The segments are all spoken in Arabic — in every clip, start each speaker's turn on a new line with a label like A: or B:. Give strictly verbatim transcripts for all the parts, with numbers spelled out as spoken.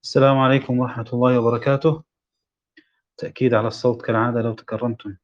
A: السلام عليكم ورحمة الله وبركاته. تأكيد على الصوت كالعادة لو تكرمتم.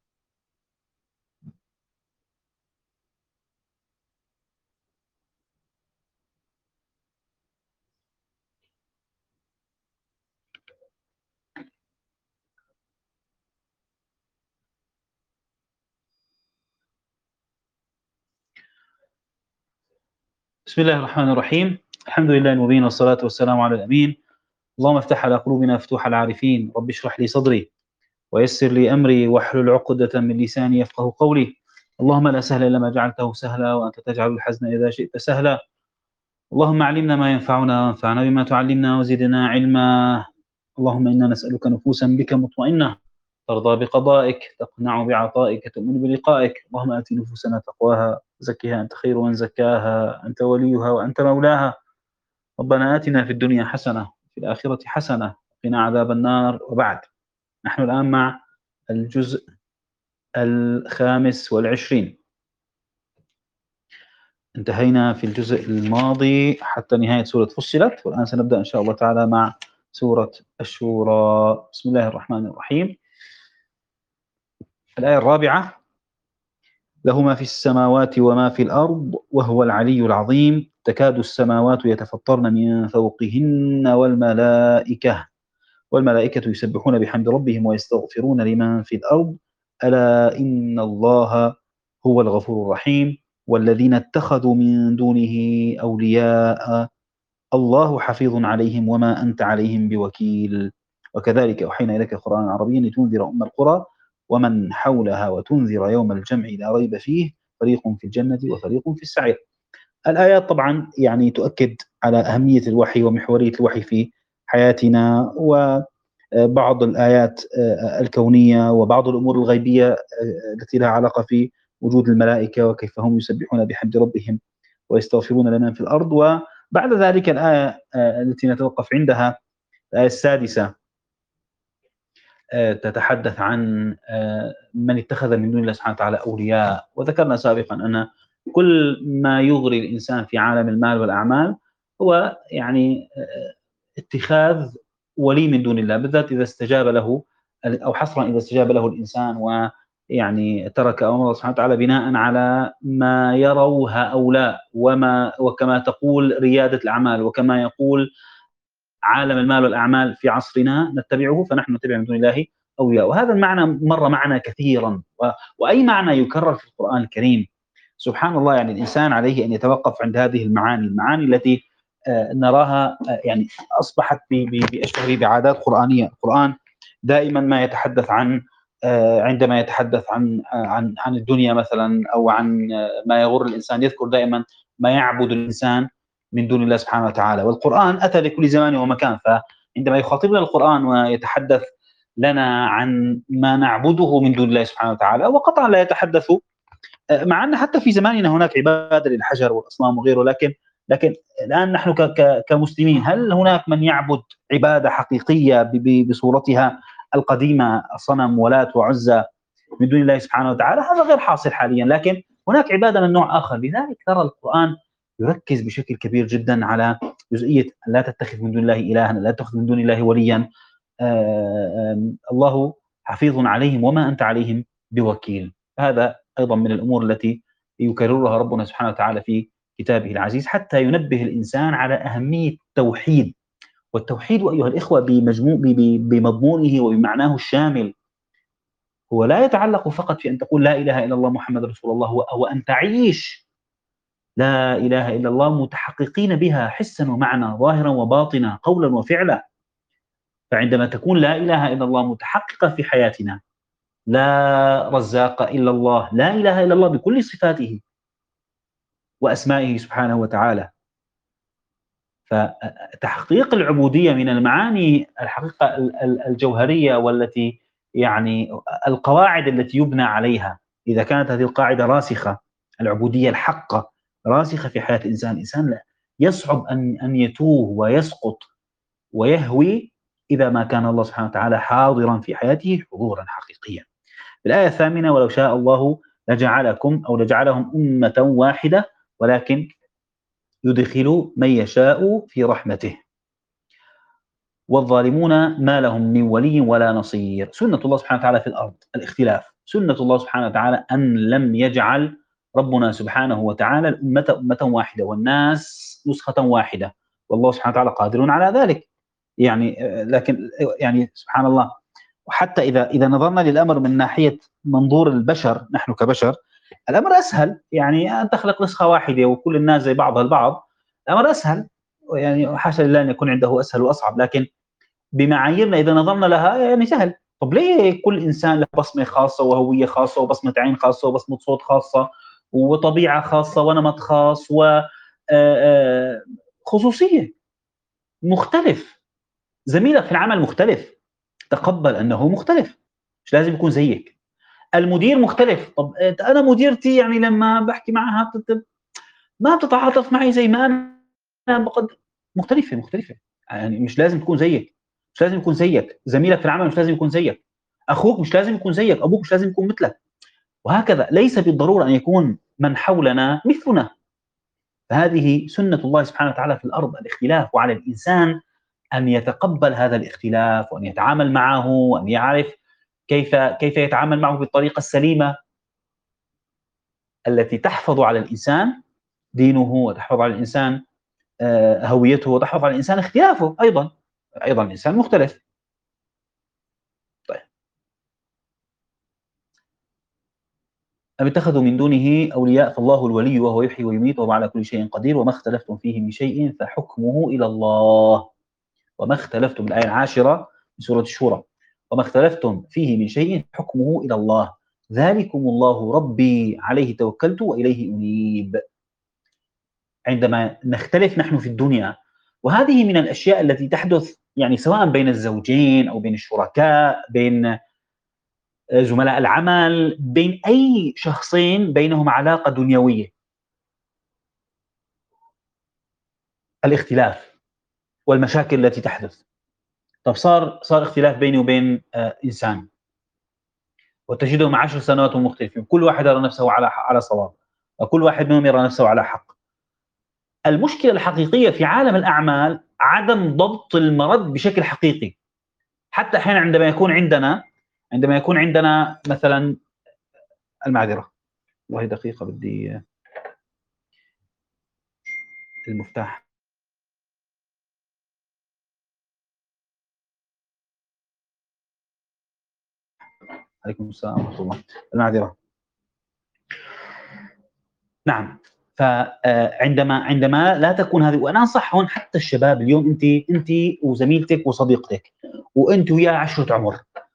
A: بسم الله الرحمن الرحيم. الحمد لله المبين والصلاة والسلام على الأمين. اللهم افتح على قلوبنا مفتوح العارفين، رب اشرح لي صدري ويسر لي أمري واحلل عقدة من لساني يفقه قولي. اللهم لا سهل إلا ما جعلته سهلا وأنت تجعل الحزن إذا شئت سهلا. اللهم علمنا ما ينفعنا وانفعنا بما تعلمنا وزدنا علما. اللهم إنا نسألك نفوسا بك مطمئنة ترضى بقضائك تقنع بعطائك تؤمن بلقائك. اللهم آت نفوسنا تقواها زكها أنت خير من زكاها أنت وليها وأنت مولاها. ربنا آتنا في الدنيا حسنة في الآخرة حسنة وقنا عذاب النار. وبعد، نحن الآن مع الجزء الخامس والعشرين. انتهينا في الجزء الماضي حتى نهاية سورة فصلت، والآن سنبدأ إن شاء الله تعالى مع سورة الشورى. بسم الله الرحمن الرحيم. الآية الرابعة: له ما في السماوات وما في الأرض وهو العلي العظيم تكاد السماوات يتفطرن من فوقهن والملائكة والملائكة يسبحون بحمد ربهم ويستغفرون لمن في الأرض ألا إن الله هو الغفور الرحيم والذين اتخذوا من دونه أولياء الله حفيظ عليهم وما أنت عليهم بوكيل وكذلك أوحينا إليك قرآنا عربيا لتنذر أم القرى ومن حولها وتنذر يوم الجمع لا ريب فيه فريق في الجنة وفريق في السعير. الآيات طبعا يعني تؤكد على أهمية الوحي ومحورية الوحي في حياتنا، وبعض الآيات الكونية وبعض الأمور الغيبية التي لها علاقة في وجود الملائكة وكيف هم يسبحون بحمد ربهم ويستغفرون لمن في الأرض. وبعد ذلك الآية التي نتوقف عندها الآية السادسة تتحدث عن من اتخذ من دون الله سبحانه وتعالى أولياء. وذكرنا سابقا أن كل ما يغري الإنسان في عالم المال والأعمال هو يعني اتخاذ ولي من دون الله، بالذات إذا استجاب له، أو حصرا إذا استجاب له الإنسان ويعني ترك أمر الله سبحانه وتعالى بناء على ما يروها هؤلاء، وما وكما تقول ريادة الأعمال وكما يقول عالم المال والأعمال في عصرنا نتبعه، فنحن نتبع من دون الله أولياء. وهذا المعنى مر معنا كثيرا، و... وأي معنى يكرر في القرآن الكريم سبحان الله. يعني الإنسان عليه أن يتوقف عند هذه المعاني المعاني التي آه نراها آه يعني أصبحت بأشبه بعادات قرآنية. القرآن دائما ما يتحدث عن آه عندما يتحدث عن آه عن عن الدنيا مثلا، أو عن آه ما يغر الإنسان، يذكر دائما ما يعبد الإنسان من دون الله سبحانه وتعالى. والقرآن أتى لكل زمان ومكان، فعندما يخاطبنا القرآن ويتحدث لنا عن ما نعبده من دون الله سبحانه وتعالى، وقطعا لا يتحدث، مع أن حتى في زماننا هناك عبادة للحجر والأصنام وغيره، لكن لكن الآن نحن كمسلمين هل هناك من يعبد عبادة حقيقية بصورتها القديمة، صنم ولات وعزى من دون الله سبحانه وتعالى؟ هذا غير حاصل حاليا، لكن هناك عبادة من نوع آخر. لذلك ترى القرآن يركز بشكل كبير جدا على جزئية لا تتخذ من دون الله إلها، لا تتخذ من دون الله وليا، الله حفيظ عليهم وما أنت عليهم بوكيل. هذا أيضا من الأمور التي يكررها ربنا سبحانه وتعالى في كتابه العزيز حتى ينبه الإنسان على أهمية التوحيد. والتوحيد أيها الإخوة بمجموع بمضمونه وبمعناه الشامل هو لا يتعلق فقط في أن تقول لا إله إلا الله محمد رسول الله، هو أن تعيش لا إله إلا الله متحققين بها حسا ومعنى، ظاهرا وباطنا، قولا وفعلا. فعندما تكون لا إله إلا الله متحققة في حياتنا، لا رزاق إلا الله، لا إله إلا الله بكل صفاته وأسمائه سبحانه وتعالى، فتحقيق العبودية من المعاني الحقيقة الجوهرية، والتي يعني القواعد التي يبنى عليها. إذا كانت هذه القاعدة راسخة، العبودية الحقة راسخة في حياة الإنسان، الإنسان يصعب أن أن يتوه ويسقط ويهوي إذا ما كان الله سبحانه وتعالى حاضرا في حياته حضورا حقيقيا. الآية الثامنة: ولو شاء الله لجعلكم أو لجعلهم أمة واحدة ولكن يدخل من يشاء في رحمته. والظالمون ما لهم من ولي ولا نصير. سنة الله سبحانه وتعالى في الأرض الاختلاف، سنة الله سبحانه وتعالى أن لم يجعل ربنا سبحانه وتعالى الأمة أمة واحدة والناس نسخة واحدة، والله سبحانه وتعالى قادر على ذلك. يعني لكن يعني سبحان الله، وحتى إذا إذا نظرنا للأمر من ناحية منظور البشر، نحن كبشر الأمر أسهل، يعني أن تخلق نسخة واحدة وكل الناس زي بعضها البعض، الأمر أسهل، يعني حاشا لله أن يكون عنده أسهل وأصعب، لكن بمعاييرنا إذا نظرنا لها يعني سهل. طب ليه كل إنسان له بصمة خاصة وهوية خاصة وبصمة عين خاصة وبصمة صوت خاصة وطبيعة خاصة ونمط خاص وخصوصية مختلف، زميلك في العمل مختلف، تقبل أنه مختلف، مش لازم يكون زيك. المدير مختلف، طب أنا مديرتي يعني لما باحكي معها بت ما بتتعاطف معي زي ما أنا باقد مختلفة، مختلفة، يعني مش لازم تكون زيك، مش لازم يكون زيك، زميلك في العمل مش لازم يكون زيك، أخوك مش لازم يكون زيك، أبوك مش لازم يكون مثلك، وهكذا. ليس بالضرورة أن يكون من حولنا مثلنا، فهذه سنة الله سبحانه وتعالى في الأرض الاختلاف، وعلى الإنسان أن يتقبل هذا الاختلاف وأن يتعامل معه وأن يعرف كيف كيف يتعامل معه بالطريقة السليمة التي تحفظ على الإنسان دينه وتحفظ على الإنسان آه، هويته وتحفظ على الإنسان اختلافه أيضا، أيضا الإنسان مختلف. طيب، أم اتخذوا من دونه أولياء فالله الولي وهو يحيي ويميت وهو على كل شيء قدير وما اختلفتم فيه من شيء فحكمه إلى الله. وما اختلفتم، الآية العاشرة من سورة الشورى، وما اختلفتم فيه من شيء حكمه إلى الله ذلكم الله ربي عليه توكلت وإليه أنيب. عندما نختلف نحن في الدنيا، وهذه من الأشياء التي تحدث يعني سواء بين الزوجين أو بين الشركاء، بين زملاء العمل، بين أي شخصين بينهم علاقة دنيوية، الاختلاف والمشاكل التي تحدث. طب صار صار اختلاف بيني وبين آه إنسان، وتجدهم عشر سنوات مختلفين، كل واحد يرى نفسه على على صواب، وكل واحد منهم يرى نفسه على حق. المشكلة الحقيقية في عالم الأعمال عدم ضبط المرد بشكل حقيقي. حتى أحيانا عندما يكون عندنا عندما يكون عندنا مثلا، المعذرة، والله دقيقة بدي المفتاح. عليكم السلام ورحمة الله، المعذرة. نعم، فعندما عندما لا تكون هذه، وانا انصح هون حتى الشباب اليوم، انت انت وزميلتك وصديقتك وانت وياها عشرة عمر،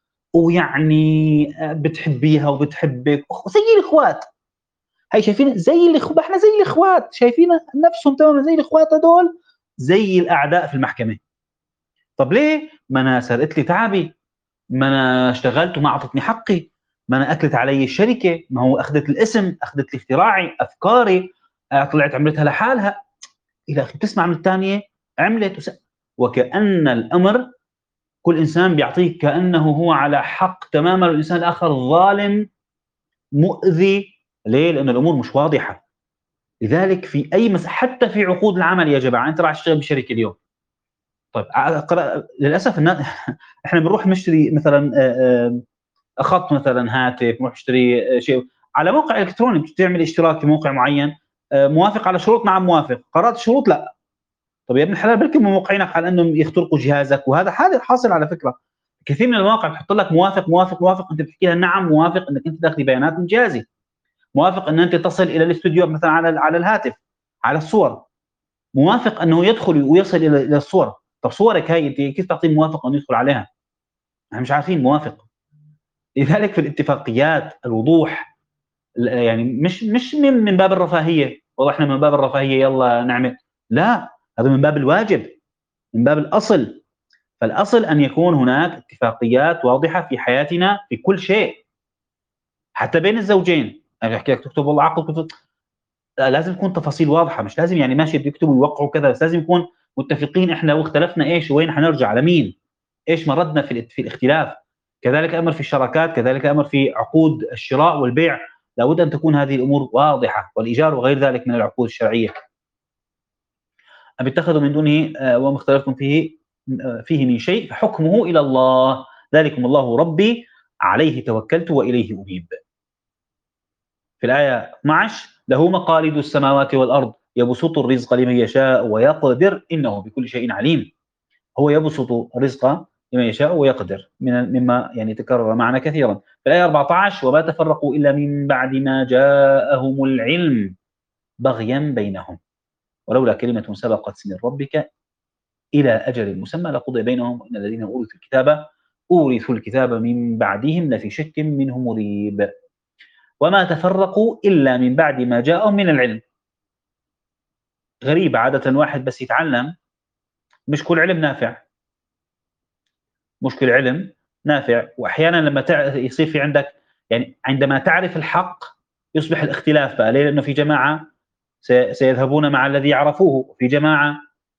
A: ويعني بتحبيها وبتحبك زي الاخوات، هي شايفين زي الاخوات، احنا زي الاخوات، شايفين نفسهم تماما زي الاخوات هذول، زي الاعداء في المحكمه. طب ليه؟ ما انا سرقت لي تعبي، ما انا اشتغلت وما اعطتني حقي، ما انا اكلت علي الشركه، ما هو اخذت الاسم، اخذت لي اختراعي، افكاري، آه، طلعت عملتها لحالها الى اخره. تسمع من الثانيه عملت وس... وكأن الامر كل انسان بيعطيك كأنه هو على حق تماما، والانسان الاخر ظالم مؤذي. ليه؟ لأن الامور مش واضحه. لذلك في اي مس... حتى في عقود العمل يا جماعه، انت راح تشتغل بشركه اليوم، طيب أقرأ... للاسف الناس احنا بنروح نشتري مثلا آه، آه، خط مثلا هاتف، نروح نشتري شيء على موقع الكتروني، بتعمل اشتراك في موقع معين، موافق على شروط، نعم موافق، قرأت الشروط، لا. طب يا ابن الحلال بلكي موقعينك على انهم يخترقوا جهازك، وهذا حاضر حاصل على فكره. كثير من المواقع بتحط لك موافق موافق موافق، انت بتحكي لها نعم موافق انك انت تاخذي بيانات من جهازي، موافق ان انت تصل الى الاستوديو مثلا على على الهاتف، على الصور، موافق انه يدخل ويصل الى الى الصور. طب صورك هاي انت كيف تعطيه موافق انه يدخل عليها؟ احنا مش عارفين موافق. لذلك في الاتفاقيات الوضوح، يعني مش مش من من باب الرفاهيه، والله احنا من باب الرفاهيه يلا نعمل، لا، هذا من باب الواجب، من باب الاصل. فالاصل ان يكون هناك اتفاقيات واضحه في حياتنا في كل شيء، حتى بين الزوجين. انا بحكي لك تكتب والله عقد كتب، لا، لازم تكون تفاصيل واضحه، مش لازم يعني ماشي بده يكتبوا ويوقعوا كذا، بس لازم نكون متفقين احنا لو اختلفنا ايش وين حنرجع لمين، ايش مردنا في في الاختلاف. كذلك امر في الشراكات، كذلك امر في عقود الشراء والبيع، لابد ان تكون هذه الامور واضحه، والايجار وغير ذلك من العقود الشرعيه. ام اتخذوا من دونه آه، وما اختلفتم فيه فيه من شيء فحكمه إلى الله، ذلكم الله ربي عليه توكلت وإليه أنيب. في الآية اثنتي عشرة له مقاليد السماوات والأرض يبسط الرزق لمن يشاء ويقدر إنه بكل شيء عليم. هو يبسط الرزق لمن يشاء ويقدر من مما يعني تكرر معنا كثيرا. في الآية أربعة عشر وما تفرقوا إلا من بعد ما جاءهم العلم بغيا بينهم ولولا كلمة سبقت من ربك إلى أجل مسمى لقضي بينهم وإن الذين أورثوا الكتاب أورثوا الكتاب من بعدهم لفي شك منه مريب. وما تفرقوا إلا من بعد ما جاءهم من العلم. غريب عادة واحد بس يتعلم مش كل علم نافع، مش كل علم نافع. وأحيانا لما يصير في عندك يعني عندما تعرف الحق يصبح الاختلاف بقى ليه؟ لأنه في جماعة سيذهبون مع الذي يعرفوه وفي جماعة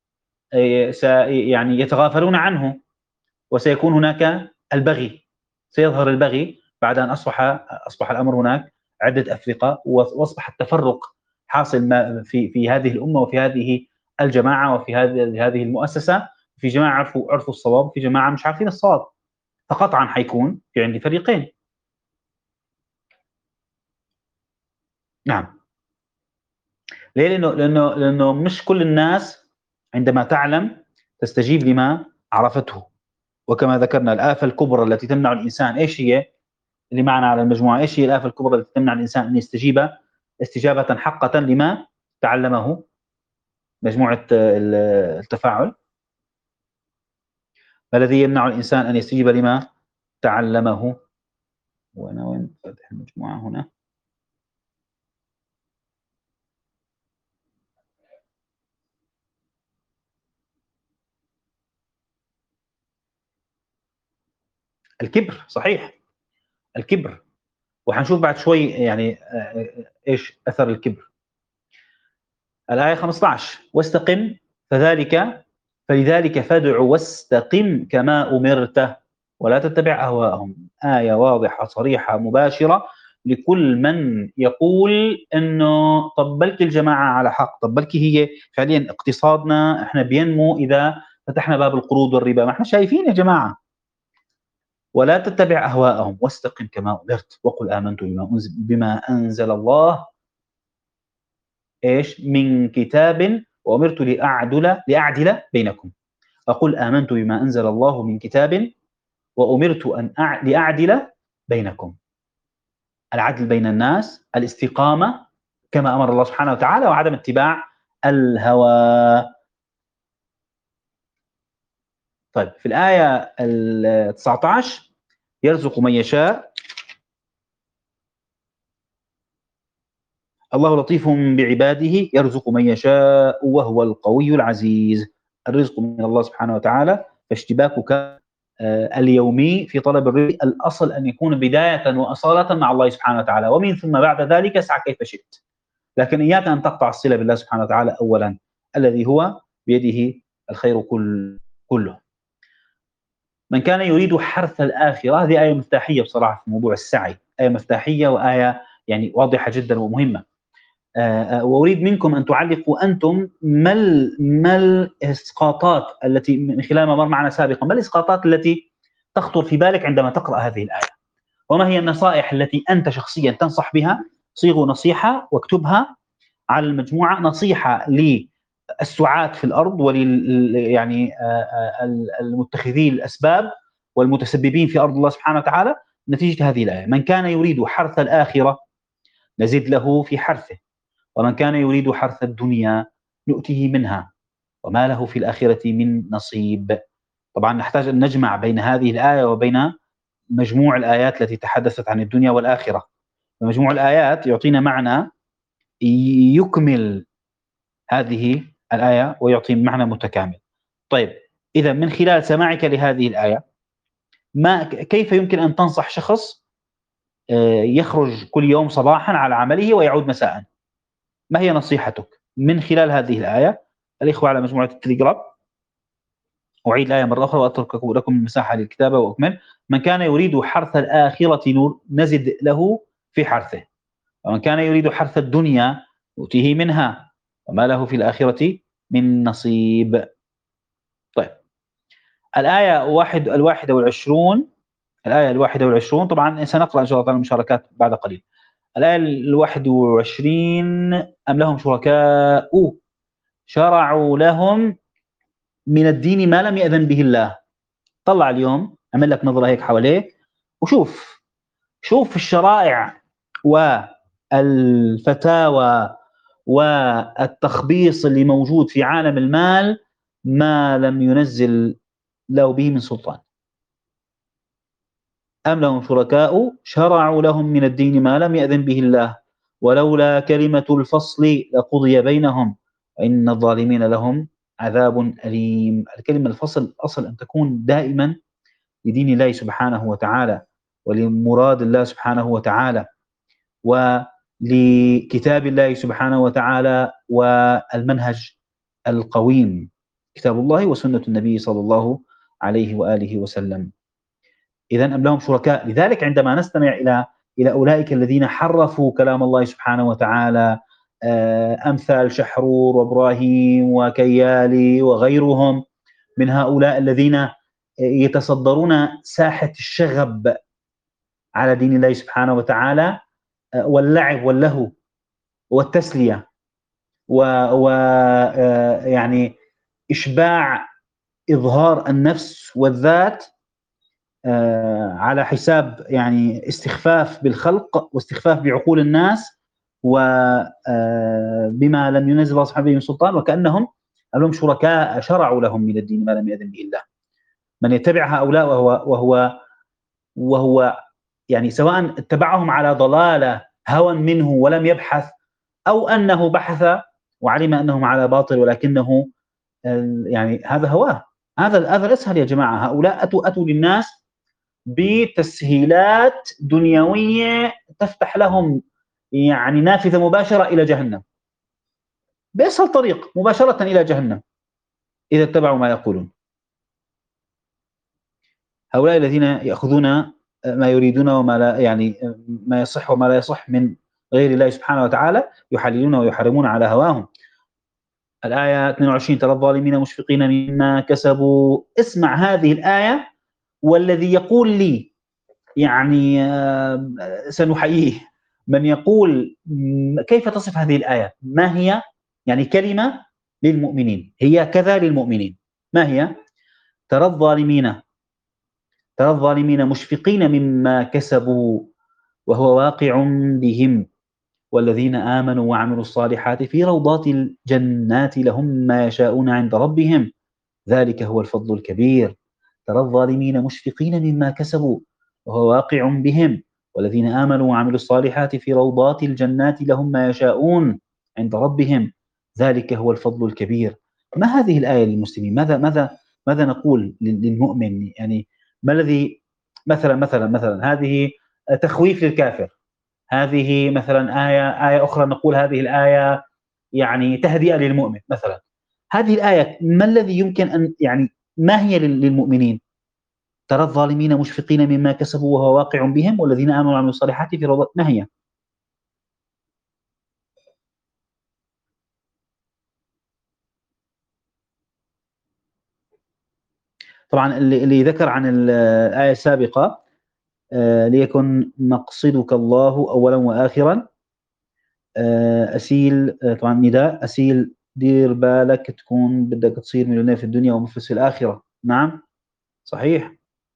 A: يعني يتغافلون عنه وسيكون هناك البغي، سيظهر البغي بعد أن أصبح أصبح الأمر هناك عدة أفرقة وأصبح التفرق حاصل ما في في هذه الأمة وفي هذه الجماعة وفي هذه هذه المؤسسة. في جماعة عرفوا عرفوا الصواب في جماعة مش عارفين الصواب، فقطعا حيكون في عندي فريقين. نعم. ليه؟ لأنه لأنه لأنه مش كل الناس عندما تعلم تستجيب لما عرفته. وكما ذكرنا الآفة الكبرى التي تمنع الإنسان إيش هي؟ اللي معنا على المجموعة إيش هي الآفة الكبرى التي تمنع الإنسان أن يستجيب استجابة حقة لما تعلمه؟ مجموعة التفاعل. ما الذي يمنع الإنسان أن يستجيب لما تعلمه؟ وأنا وين فاتح المجموعة هنا؟ الكبر. صحيح، الكبر. وحنشوف بعد شوي يعني إيش أثر الكبر. الآية خمسة عشر واستقم فذلك فلذلك فادع واستقم كما أمرت ولا تتبع أهواءهم. آية واضحة صريحة مباشرة لكل من يقول إنه طب بلكي الجماعة على حق، طب بلكي هي فعليا اقتصادنا إحنا بينمو إذا فتحنا باب القروض والربا. ما إحنا شايفين يا جماعة. ولا تتبع أهواءهم واستقم كما أمرت وقل آمنت بما أنزل, بما أنزل الله إيش من كتاب وأمرت لأعدل لأعدل بينكم. أقول آمنت بما أنزل الله من كتاب وأمرت أن أع... لأعدل بينكم. العدل بين الناس، الاستقامة كما أمر الله سبحانه وتعالى وعدم اتباع الهوى. طيب في الآية التسعة عشر يرزق من يشاء الله لطيف بعباده يرزق من يشاء وهو القوي العزيز. الرزق من الله سبحانه وتعالى، فاشتباكك اليومي في طلب الرزق الأصل أن يكون بداية وأصالة مع الله سبحانه وتعالى ومن ثم بعد ذلك اسعى كيف شئت. لكن إياك أن تقطع الصلة بالله سبحانه وتعالى أولا الذي هو بيده الخير كل كله. من كان يريد حرث الآخرة، هذه آية مفتاحية بصراحة في موضوع السعي، آية مفتاحية وآية يعني واضحة جدا ومهمة. وأريد منكم أن تعلقوا أنتم ما ما الإسقاطات التي من خلال ما مر معنا سابقا، ما الإسقاطات التي تخطر في بالك عندما تقرأ هذه الآية؟ وما هي النصائح التي أنت شخصيا تنصح بها؟ صيغوا نصيحة واكتبها على المجموعة، نصيحة للسعاة في الأرض ولل يعني المتخذي الأسباب والمتسببين في أرض الله سبحانه وتعالى نتيجة هذه الآية. من كان يريد حرث الآخرة نزد له في حرثه ومن كان يريد حرث الدنيا نؤته منها وما له في الآخرة من نصيب. طبعا نحتاج أن نجمع بين هذه الآية وبين مجموع الآيات التي تحدثت عن الدنيا والآخرة. مجموع الآيات يعطينا معنى يكمل هذه الآية ويعطي معنى متكامل. طيب إذا من خلال سماعك لهذه الآية ما كيف يمكن أن تنصح شخص يخرج كل يوم صباحا على عمله ويعود مساء؟ ما هي نصيحتك من خلال هذه الآية؟ الإخوة على مجموعة التليجرام أعيد الآية مرة أخرى وأترك لكم المساحة للكتابة وأكمل. من كان يريد حرث الآخرة نور نزد له في حرثه ومن كان يريد حرث الدنيا نؤتيه منها وما له في الآخرة من نصيب. طيب الآية واحد الواحدة والعشرون الآية الواحدة والعشرون طبعًا سنقرأ إن شاء الله تعالى المشاركات بعد قليل. الآية الواحد وعشرين أم لهم شركاء شرعوا لهم من الدين ما لم يأذن به الله. طلّع اليوم اعمل لك نظرة هيك حواليك وشوف، شوف الشرائع والفتاوى والتخبيص اللي موجود في عالم المال ما لم ينزل له به من سلطان. أم لهم شركاء شرعوا لهم من الدين ما لم يأذن به الله ولولا كلمة الفصل لقضي بينهم وإن الظالمين لهم عذاب أليم. الكلمة الفصل أصل أن تكون دائما لدين الله سبحانه وتعالى ولمراد الله سبحانه وتعالى ولكتاب الله سبحانه وتعالى والمنهج القويم كتاب الله وسنة النبي صلى الله عليه وآله وسلم. إذن أم لهم شركاء. لذلك عندما نستمع إلى إلى أولئك الذين حرفوا كلام الله سبحانه وتعالى أمثال شحرور وإبراهيم وكيالي وغيرهم من هؤلاء الذين يتصدرون ساحة الشغب على دين الله سبحانه وتعالى واللعب واللهو والتسلية ويعني إشباع إظهار النفس والذات على حساب يعني استخفاف بالخلق واستخفاف بعقول الناس وبما لم ينزل الله سبحانه من سلطان وكأنهم لهم شركاء شرعوا لهم من الدين ما لم يأذن به الله. من يتبع هؤلاء وهو وهو وهو يعني سواء اتبعهم على ضلالة هوى منه ولم يبحث أو أنه بحث وعلم أنهم على باطل ولكنه يعني هذا هواه. هذا هذا الأسهل يا جماعة. هؤلاء أتوا أتوا للناس بتسهيلات دنيوية تفتح لهم يعني نافذة مباشرة إلى جهنم بأسهل طريق مباشرة إلى جهنم إذا اتبعوا ما يقولون. هؤلاء الذين يأخذون ما يريدون وما لا يعني ما يصح وما لا يصح من غير الله سبحانه وتعالى يحللون ويحرمون على هواهم. الآية اثنين وعشرين ترى الظالمين مشفقين مما كسبوا. اسمع هذه الآية والذي يقول لي يعني سنحييه من يقول كيف تصف هذه الآية ما هي يعني كلمة للمؤمنين هي كذا للمؤمنين ما هي ترى الظالمين ترى الظالمين مشفقين مما كسبوا وهو واقع بهم والذين آمنوا وعملوا الصالحات في روضات الجنات لهم ما يشاءون عند ربهم ذلك هو الفضل الكبير. ترى الظالمين مشفقين مما كسبوا وهو واقع بهم والذين آمنوا وعملوا الصالحات في روضات الجنات لهم ما يشاءون عند ربهم ذلك هو الفضل الكبير. ما هذه الآية للمسلمين؟ ماذا ماذا ماذا نقول للمؤمن؟ يعني ما الذي مثلا مثلا مثلا هذه تخويف للكافر، هذه مثلا آية آية أخرى نقول هذه الآية يعني تهدئة للمؤمن مثلا. هذه الآية ما الذي يمكن أن يعني ما هي للمؤمنين؟ ترى الظالمين مشفقين مما كسبوا وهو واقع بهم والذين آمنوا وعملوا الصالحات في روضات. ما هي؟ طبعا اللي, اللي ذكر عن الآية السابقة آه ليكن مقصدك الله أولا وآخرا آه أسيل آه طبعا نداء أسيل دير بالك تكون بدك تصير مليونير في الدنيا ومفلس في الآخرة. نعم صحيح.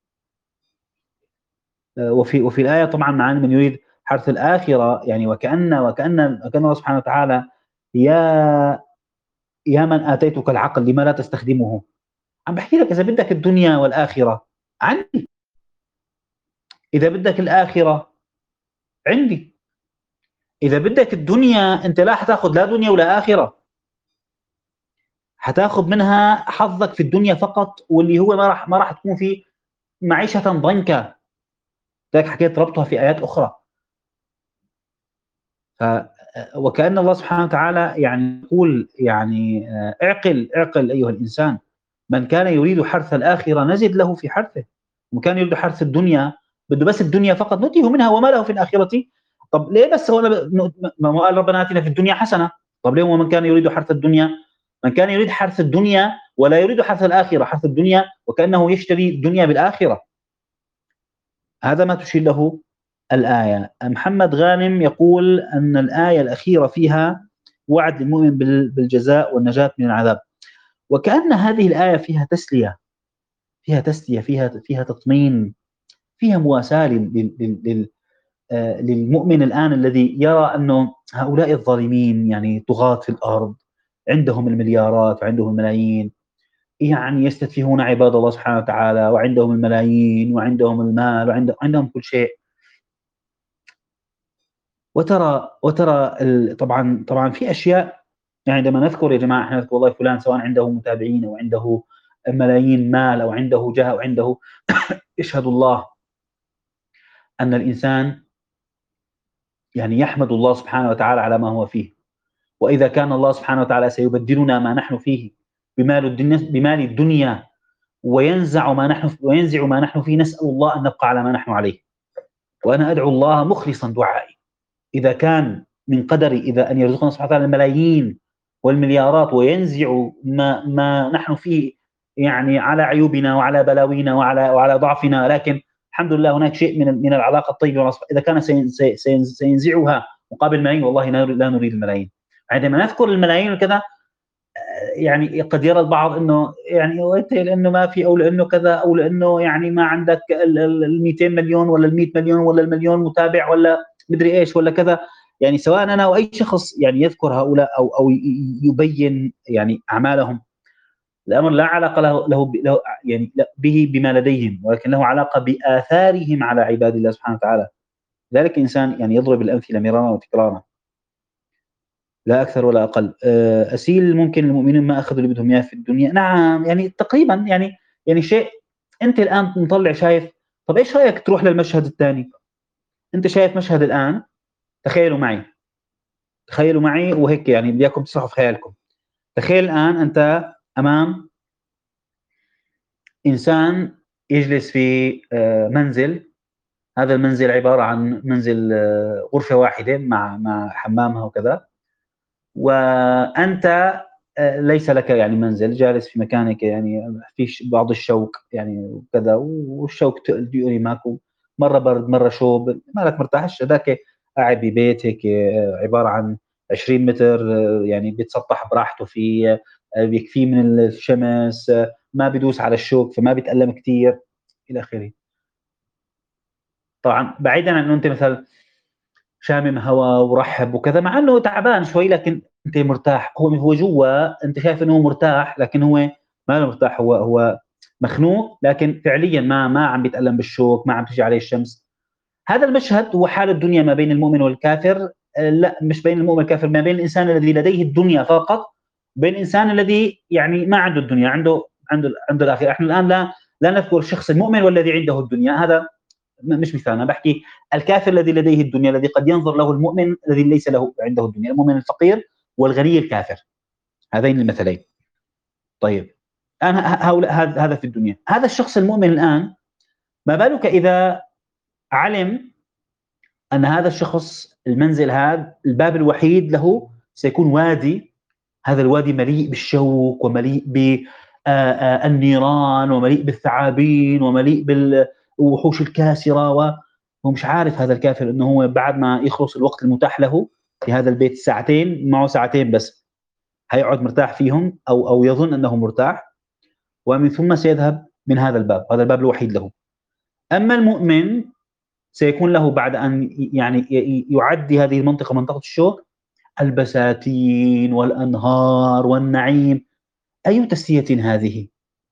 A: آه وفي وفي الآية طبعا مع من يريد حرث الآخرة يعني وكأن وكأن وكأن الله سبحانه وتعالى يا يا من آتيتك العقل لما لا تستخدمه. عم بحكي لك إذا بدك الدنيا والآخرة عندي، إذا بدك الآخرة عندي، إذا بدك الدنيا أنت لا حتاخذ لا دنيا ولا آخرة، حتاخذ منها حظك في الدنيا فقط واللي هو ما راح ما راح تكون فيه معيشة ضنكا. لذلك حكيت ربطها في آيات أخرى. ف وكأن الله سبحانه وتعالى يعني يقول يعني اعقل اعقل أيها الإنسان من كان يريد حرث الآخرة نزد له في حرثه ومن كان يريد حرث الدنيا بده بس الدنيا فقط نؤتيه منها وما له في الآخرة. طب ليه بس هو ما قال ربنا آتنا في الدنيا حسنة؟ طب ليه ومن كان يريد حرث الدنيا من كان يريد حرث الدنيا ولا يريد حرث الآخرة حرث الدنيا، وكأنه يشتري الدنيا بالآخرة. هذا ما تشير له الآية. محمد غانم يقول أن الآية الأخيرة فيها وعد للمؤمن بالجزاء والنجاة من العذاب، وكأن هذه الآية فيها تسلية، فيها تسلية، فيها فيها تطمين، فيها مواساة لل لل لل آآ للمؤمن الآن الذي يرى أنه هؤلاء الظالمين يعني طغاة في الأرض، عندهم المليارات وعندهم الملايين، يعني يستتفهون عباد الله سبحانه وتعالى، وعندهم الملايين وعندهم المال وعند عندهم كل شيء. وترى وترى ال طبعًا طبعًا في أشياء، يعني عندما نذكر يا جماعة، إحنا نذكر والله فلان سواء عنده متابعين أو عنده ملايين مال أو عنده جاه أو عنده يشهد الله أن الإنسان يعني يحمد الله سبحانه وتعالى على ما هو فيه. وإذا كان الله سبحانه وتعالى سيبدلنا ما نحن فيه بمال الدنيا بمال الدنيا وينزع ما نحن وينزع ما نحن فيه، نسأل الله أن نبقى على ما نحن عليه. وأنا أدعو الله مخلصا دعائي، إذا كان من قدري إذا أن يرزقنا سبحانه وتعالى الملايين والمليارات وينزع ما ما نحن فيه، يعني على عيوبنا وعلى بلاوينا وعلى وعلى ضعفنا، لكن الحمد لله هناك شيء من من العلاقة الطيبة. إذا كان سينزعها مقابل الملايين، والله لا نريد الملايين. عندما نذكر الملايين وكذا، يعني قد يرى البعض انه يعني وانت لانه ما في، او لانه كذا، او لانه يعني ما عندك ال مئتين مليون ولا ال مئة مليون ولا المليون متابع ولا مدري ايش ولا كذا. يعني سواء انا او اي شخص يعني يذكر هؤلاء او او يبين يعني اعمالهم، الامر لا علاقه له له, له يعني به بما لديهم، ولكن له علاقه باثارهم على عباد الله سبحانه وتعالى. ذلك الانسان يعني يضرب الامثله مرارا وتكرارا، لا أكثر ولا أقل. آآ أسيل ممكن المؤمنين ما أخذوا اللي بدهم إياه في الدنيا، نعم، يعني تقريبًا يعني يعني شيء. أنت الآن مطلّع شايف، طَب إيش رأيك تروح للمشهد التاني؟ أنت شايف مشهد الآن، تخيلوا معي، تخيلوا معي وهيك يعني بدي إياكم تسرحوا في خيالكم. تخيل الآن أنت أمام إنسان يجلس في آآ منزل، هذا المنزل عبارة عن منزل آه، غرفة واحدة مع مع حمامها وكذا، وأنت آآ ليس لك يعني منزل، جالس في مكانك، يعني فيش بعض الشوك يعني وكذا، والشوك ت يؤلمك، مرّة برد مرّة شوب، مالك مرتاحش. هذاك قاعد ببيت هيك آه، عبارة عن عشرين متر، آه، يعني بيتسطّح براحته فيه، آآ بيكفيه من الشمس، آه، ما بيدوس على الشوك فما بيتألم كتير إلى آخره. طبعًا بعيدًا عن إنه أنت مثلًا شامم هوا ورحّب وكذا، مع إنه تعبان شوي لكن أنت مرتاح. هو هو جوا أنت شايف إنه هو مرتاح، لكن هو ما له مرتاح، هو هو مخنوق، لكن فعليًا ما ما عم بيتألم بالشوك، ما عم تيجي عليه الشمس. هذا المشهد هو حال الدنيا ما بين المؤمن والكافر. آآ لأ، مش بين المؤمن والكافر، ما بين الإنسان الذي لديه الدنيا فقط، وبين الإنسان الذي يعني ما عنده الدنيا، عنده عنده عنده الآخرة. إحنا الآن لا لا نذكر الشخص المؤمن والذي عنده الدنيا، هذا مش مثال. أنا باحكي الكافر الذي لديه الدنيا، الذي قد ينظر له المؤمن الذي ليس له عنده الدنيا، المؤمن الفقير والغني الكافر، هذين المثلين. طيب، أنا هؤلاء هذا في الدنيا. هذا الشخص المؤمن الآن، ما بالك إذا علم أن هذا الشخص المنزل هذا الباب الوحيد له سيكون وادي، هذا الوادي مليء بالشوك ومليء بالنيران ومليء بالثعابين ومليء بالوحوش الكاسرة، وهو مش عارف هذا الكافر إنه هو بعد ما يخلص الوقت المتاح له في هذا البيت ساعتين، معه ساعتين بس هيقعد مرتاح فيهم، أو أو يظن أنه مرتاح، ومن ثم سيذهب من هذا الباب، هذا الباب الوحيد له. أما المؤمن سيكون له بعد أن يعني يعدي هذه المنطقة منطقة الشوك، البساتين والأنهار والنعيم. أي تسلية هذه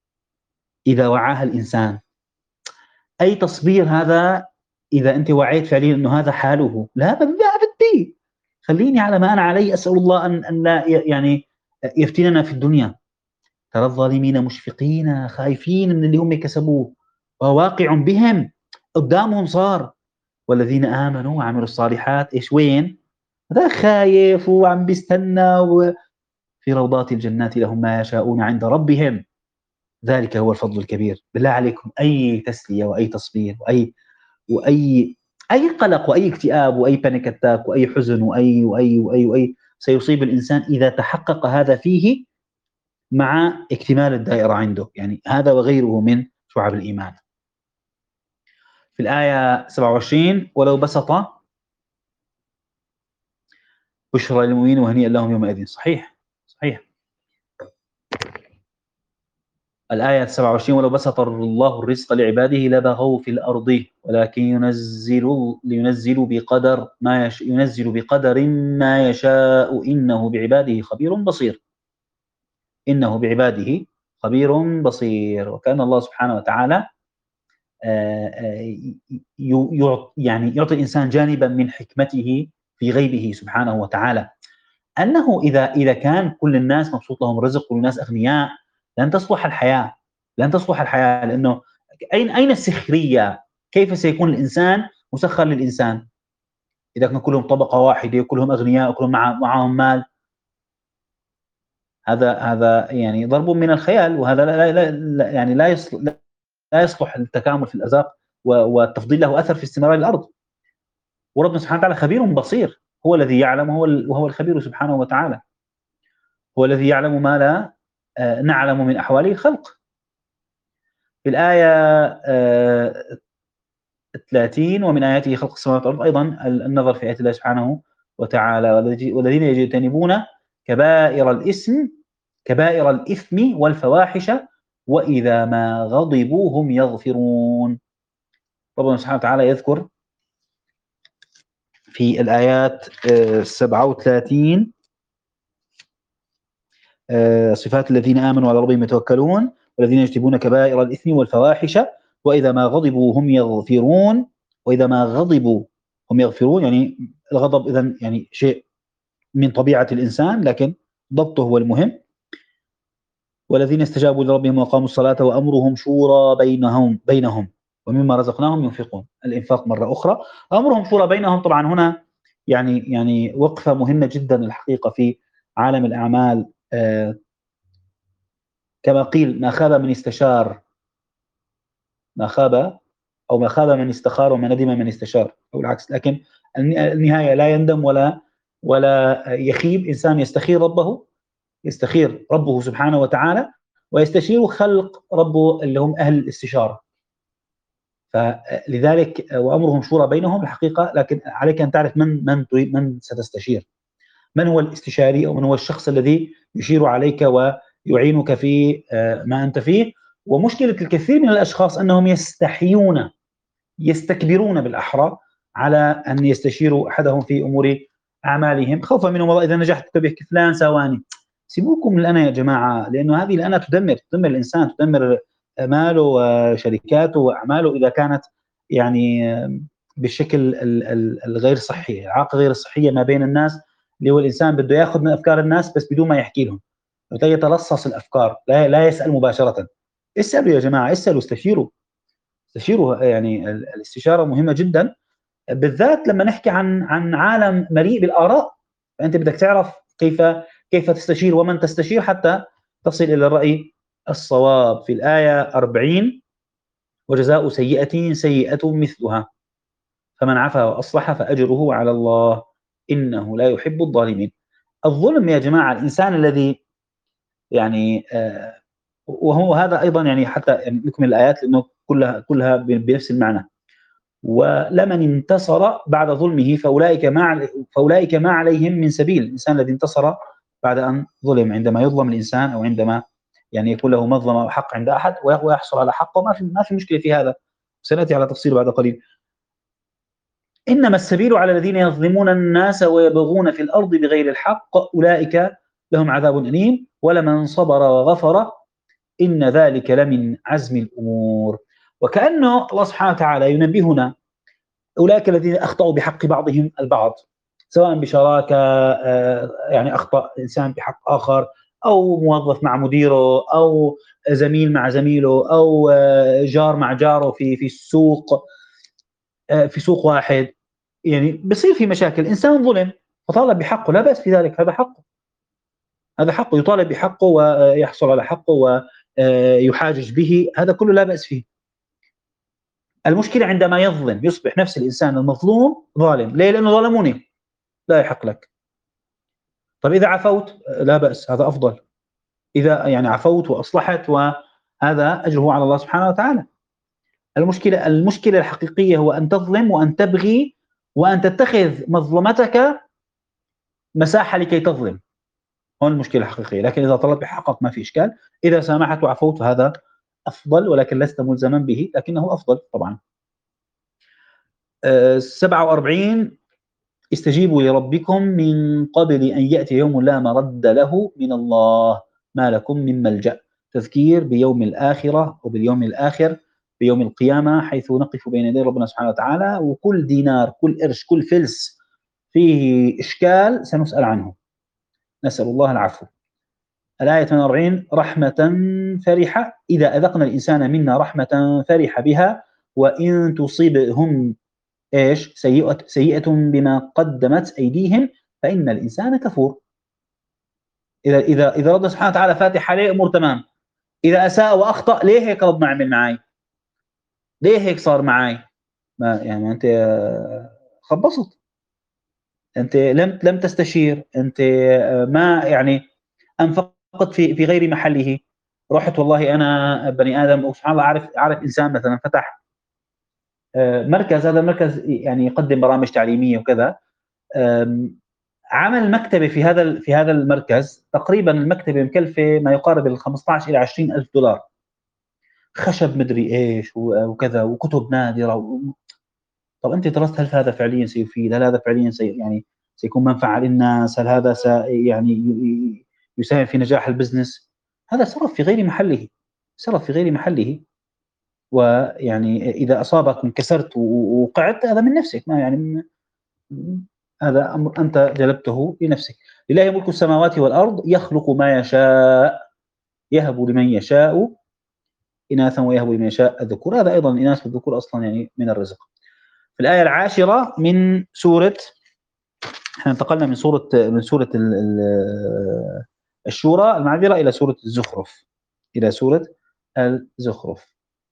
A: إذا وعاها الإنسان؟ أي تصبير هذا إذا أنت وعيت فعليًا إنه هذا حاله؟ لا ب لا بدي، خلّيني على ما أنا عليه. أسأل الله أن أن لا ي يعني يفتننا في الدنيا. ترى الظالمين مشفقين خايفين من اللي هم كسبوه، وهو واقع بهم، قدامهم صار. والذين آمنوا وعملوا الصالحات إيش وين؟ هذا خايف وعم بيستنى، وفي روضات الجنات لهم ما يشاءون عند ربهم، ذلك هو الفضل الكبير. بالله عليكم أي تسلية وأي تصبير وأي وأي أي قلق وأي اكتئاب وأي panic attack وأي حزن وأي وأي وأي وأي سيصيب الإنسان إذا تحقق هذا فيه، مع اكتمال الدائرة عنده، يعني هذا وغيره من شعب الإيمان. في الآية سبعة وعشرين ولو بسط بشرى للمؤمنين وهنيئا لهم يومئذ. صحيح صحيح. الآية سبعة وعشرين ولو بسط الله الرزق لعباده لبغوا في الأرض ولكن ينزل لينزل بقدر ما يش ينزل بقدر ما يشاء إنه بعباده خبير بصير. إنه بعباده خبير بصير. وكان الله سبحانه وتعالى يعني يعطي الإنسان جانبا من حكمته في غيبه سبحانه وتعالى، أنه إذا إذا كان كل الناس مبسوط لهم رزق كل الناس أغنياء لن تصلح الحياة، لن تصلح الحياة لأنه أين أين السخرية؟ كيف سيكون الإنسان مسخر للإنسان إذا كانوا كلهم طبقة واحدة وكلهم أغنياء وكلهم مع معهم مال؟ هذا هذا يعني ضرب من الخيال، وهذا لا لا لا يعني لا يصلح لا يصلح التكامل في الأرزاق والتفضيل له أثر في استمرار الأرض. وربنا سبحانه وتعالى خبير بصير، هو الذي يعلم وهو وهو الخبير سبحانه وتعالى، هو الذي يعلم ما لا نعلم من أحوال الخلق. في الآية ثلاثين ومن آياته خلق السماوات والأرض أيضا النظر في آيات الله سبحانه وتعالى والذين يجتنبون كبائر الإثم كبائر الإثم والفواحش وإذا ما غضبوا هم يغفرون. ربنا سبحانه وتعالى يذكر في الآيات سبعة وثلاثين صفات الذين آمنوا على ربهم يتوكلون والذين يجتنبون كبائر الإثم والفواحش وإذا ما غضبوا هم يغفرون. وإذا ما غضبوا هم يغفرون، يعني الغضب إذن يعني شيء من طبيعة الإنسان لكن ضبطه هو المهم. والذين استجابوا لربهم وقاموا الصلاة وأمرهم شورى بينهم بينهم ومما رزقناهم ينفقون. الإنفاق مرة أخرى أمرهم شورى بينهم. طبعا هنا يعني يعني وقفة مهمة جدا الحقيقة في عالم الأعمال. آه كما قيل ما خاب من استشار ما خاب أو ما خاب من استخار وما ندم من استشار أو العكس، لكن النهاية لا يندم ولا ولا يخيب إنسان يستخير ربه يستخير ربه سبحانه وتعالى ويستشير خلق ربه اللي هم أهل الاستشارة. فلذلك وأمرهم شورى بينهم الحقيقة، لكن عليك أن تعرف من من تريد من ستستشير، من هو الاستشاري أو من هو الشخص الذي يشير عليك ويعينك في ما أنت فيه. ومشكلة الكثير من الأشخاص أنهم يستحيون يستكبرون بالأحرى على أن يستشيروا أحدهم في أمور أعمالهم خوفا منهم والله إذا نجحت بيحكي فلان سواني. سيبوكم من الأنا يا جماعة، لأنه هذه الأنا تدمر تدمر الإنسان، تدمر ماله وشركاته وأعماله إذا كانت يعني بالشكل الغير صحي، العلاقة غير الصحية ما بين الناس، اللي هو الإنسان بده ياخذ من أفكار الناس بس بدون ما يحكي لهم، بده يتلصص الأفكار، لا لا يسأل مباشرة. اسألوا يا جماعة، اسألوا استشيروا استشيروا يعني الاستشارة مهمة جدا، بالذات لما نحكي عن عن عالم مليء بالآراء. فأنت بدك تعرف كيف كيف تستشير ومن تستشير حتى تصل إلى الرأي الصواب. في الآية أربعين وجزاء سيئة سيئة مثلها فمن عفا وأصلح فأجره على الله إنه لا يحب الظالمين. الظلم يا جماعة الإنسان الذي يعني آه وهو هذا أيضا يعني حتى يعني نكمل الآيات لأنه كلها كلها بنفس المعنى. ولمن انتصر بعد ظلمه فأولئك ما فأولئك ما عليهم من سبيل. الإنسان الذي انتصر بعد أن ظلم، عندما يظلم الإنسان أو عندما يعني يكون له مظلمة أو حق عند أحد ويحصل على حقه، ما في ما في مشكلة في هذا، سنأتي على تفصيل بعد قليل. إنما السبيل على الذين يظلمون الناس ويبغون في الأرض بغير الحق أولئك لهم عذاب أليم ولمن صبر وغفر إن ذلك لمن عزم الأمور. وكأنه الله سبحانه وتعالى ينبهنا أولئك الذين أخطأوا بحق بعضهم البعض، سواء بشراكة يعني أخطأ إنسان بحق آخر أو موظف مع مديره أو زميل مع زميله أو جار مع جاره في في السوق في سوق واحد، يعني بصير في مشاكل، إنسان ظلم فطالب بحقه لا بأس في ذلك، هذا حقه هذا حقه يطالب بحقه ويحصل على حقه ويحاجج به، هذا كله لا بأس فيه. المشكلة عندما يظلم يصبح نفس الإنسان المظلوم ظالم. ليه؟ لأنه ظلموني لا يحق لك. طب إذا عفوت لا بأس، هذا أفضل. إذا يعني عفوت وأصلحت، وهذا أجره على الله سبحانه وتعالى. المشكلة المشكلة الحقيقية هو أن تظلم وأن تبغي وأن تتخذ مظلمتك مساحة لكي تظلم، هون المشكلة الحقيقية. لكن إذا طلبت بحقك ما في إشكال، إذا سامحت وعفوت هذا أفضل، ولكن لست ملزما به، لكنه أفضل طبعا. آه، سبعة وأربعين استجيبوا لربكم من قبل أن يأتي يوم لا مرد له من الله ما لكم من ملجأ. تذكير بيوم الآخرة وباليوم الآخر، بيوم القيامة، حيث نقف بين يدي ربنا سبحانه وتعالى، وكل دينار كل قرش كل فلس فيه إشكال سنسأل عنه، نسأل الله العفو. الآية ثمانية وأربعين رحمة فرحة إذا أذقنا الإنسان منا رحمة فرح بها وإن تصيبهم إيش سيئة, سيئة بما قدمت أيديهم فإن الإنسان كفور. إذا إذا إذا ربنا سبحانه وتعالى فاتح عليه أمور تمام، إذا أساء وأخطأ ليه هيك ربنا عمل معي؟ ليه هيك صار معي؟ ما يعني أنت خبصت، أنت لم لم تستشير، أنت ما يعني أنفقت في في غير محله. رحت والله أنا بني آدم وسبحان الله عارف عارف إنسان مثلا فتح مركز، هذا المركز يعني يقدم برامج تعليمية وكذا، عمل مكتبة في هذا في هذا المركز، تقريبا المكتبة مكلفة ما يقارب ال خمسطعش إلى عشرين ألف دولار، خشب مدري إيش وكذا وكتب نادرة و... طب أنت درست هل هذا فعليا سيفيد؟ هل هذا فعليا سي يعني سيكون منفعة للناس؟ هل هذا سي يعني يساهم في نجاح البزنس؟ هذا صرف في غير محله، صرف في غير محله. ويعني إذا أصابك انكسرت ووقعت هذا من نفسك، ما يعني هذا أمر أنت جلبته لنفسك. لله ملك السماوات والأرض يخلق ما يشاء يهب لمن يشاء إناثا ويهب لمن يشاء الذكور. هذا أيضا الإناث والذكور أصلا يعني من الرزق. في الآية العاشرة من سورة، احنا انتقلنا من سورة من سورة الشورى المعذرة إلى سورة الزخرف، إلى سورة الزخرف.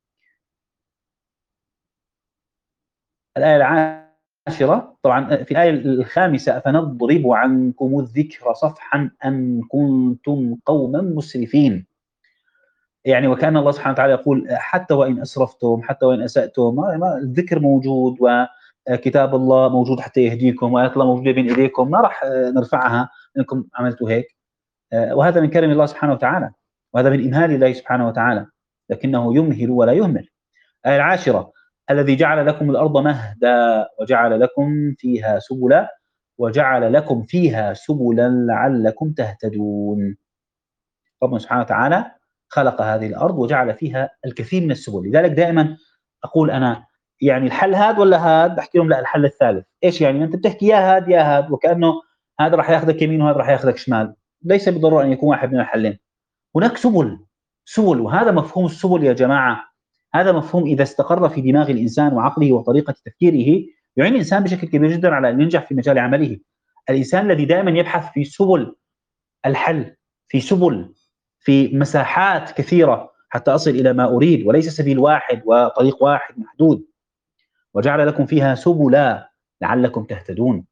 A: الآية العاشرة طبعا في الآية الخامسة أفنضرب عنكم الذكر صفحا أن كنتم قوما مسرفين. يعني وكأن الله سبحانه وتعالى يقول حتى وإن أسرفتم، حتى وإن أسأتم، الذكر موجود وكتاب الله موجود حتى يهديكم، وآيات الله موجودة بين إيديكم، ما راح نرفعها إنكم عملتوا هيك. وهذا من كرم الله سبحانه وتعالى، وهذا من إمهال الله سبحانه وتعالى، لكنه يمهل ولا يهمل. الآية العاشرة الذي جعل لكم الأرض مهدا وجعل لكم فيها سبلا وجعل لكم فيها سبلا لعلكم تهتدون. ربنا سبحانه وتعالى خلق هذه الأرض وجعل فيها الكثير من السبل. لذلك دائما أقول أنا يعني الحل هاد ولا هاد، بحكي لهم لا الحل الثالث. إيش يعني أنت بتحكي يا هاد يا هاد وكأنه هذا راح ياخذك يمين وهذا راح ياخذك شمال، ليس بالضرورة أن يكون واحد من الحلين، هناك سبل سبل. وهذا مفهوم السبل يا جماعة، هذا مفهوم إذا استقر في دماغ الإنسان وعقله وطريقة تفكيره يعين الإنسان بشكل كبير جدا على أن ينجح في مجال عمله. الإنسان الذي دائما يبحث في سبل الحل، في سبل، في مساحات كثيرة حتى أصل إلى ما أريد، وليس سبيل واحد وطريق واحد محدود. وجعل لكم فيها سبلا لعلكم تهتدون،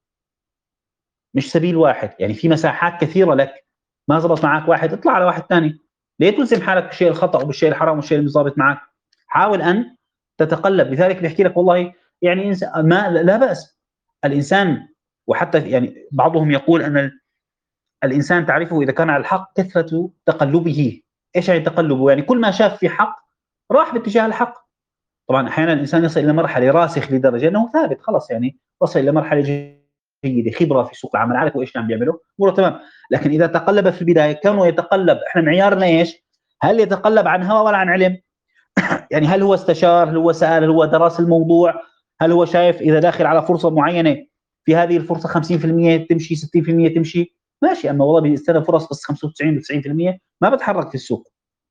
A: مش سبيل واحد، يعني في مساحات كثيرة لك. ما زبط معك واحد اطلع على واحد ثاني، ليه تلزم حالك بالشيء الخطأ وبالشيء الحرام والشيء اللي ظابط معك؟ حاول أن تتقلب. لذلك بيحكي لك والله يعني ما لا بأس الإنسان، وحتى يعني بعضهم يقول أن الإنسان تعرفه إذا كان على الحق كثرة تقلبه. إيش يعني تقلبه؟ يعني كل ما شاف في حق راح باتجاه الحق. طبعا أحيانا الإنسان يصل إلى مرحلة راسخ لدرجة أنه ثابت خلاص، يعني وصل إلى مرحلة جيدة، خبرة في سوق العمل، عارف إيش عم بيعمله أموره تمام. لكن إذا تقلب في البداية كونه يتقلب، إحنا معيارنا إيش؟ هل يتقلب عن هوى ولا عن علم؟ يعني هل هو استشار، هل هو سأل، هل هو درس الموضوع، هل هو شايف إذا داخل على فرصة معينة في هذه الفرصة خمسين بالمئة تمشي ستين بالمئة تمشي ماشي، أما والله بيستلم فرص بس خمسة وتسعين وتسعين بالمئة ما بتحرك في السوق.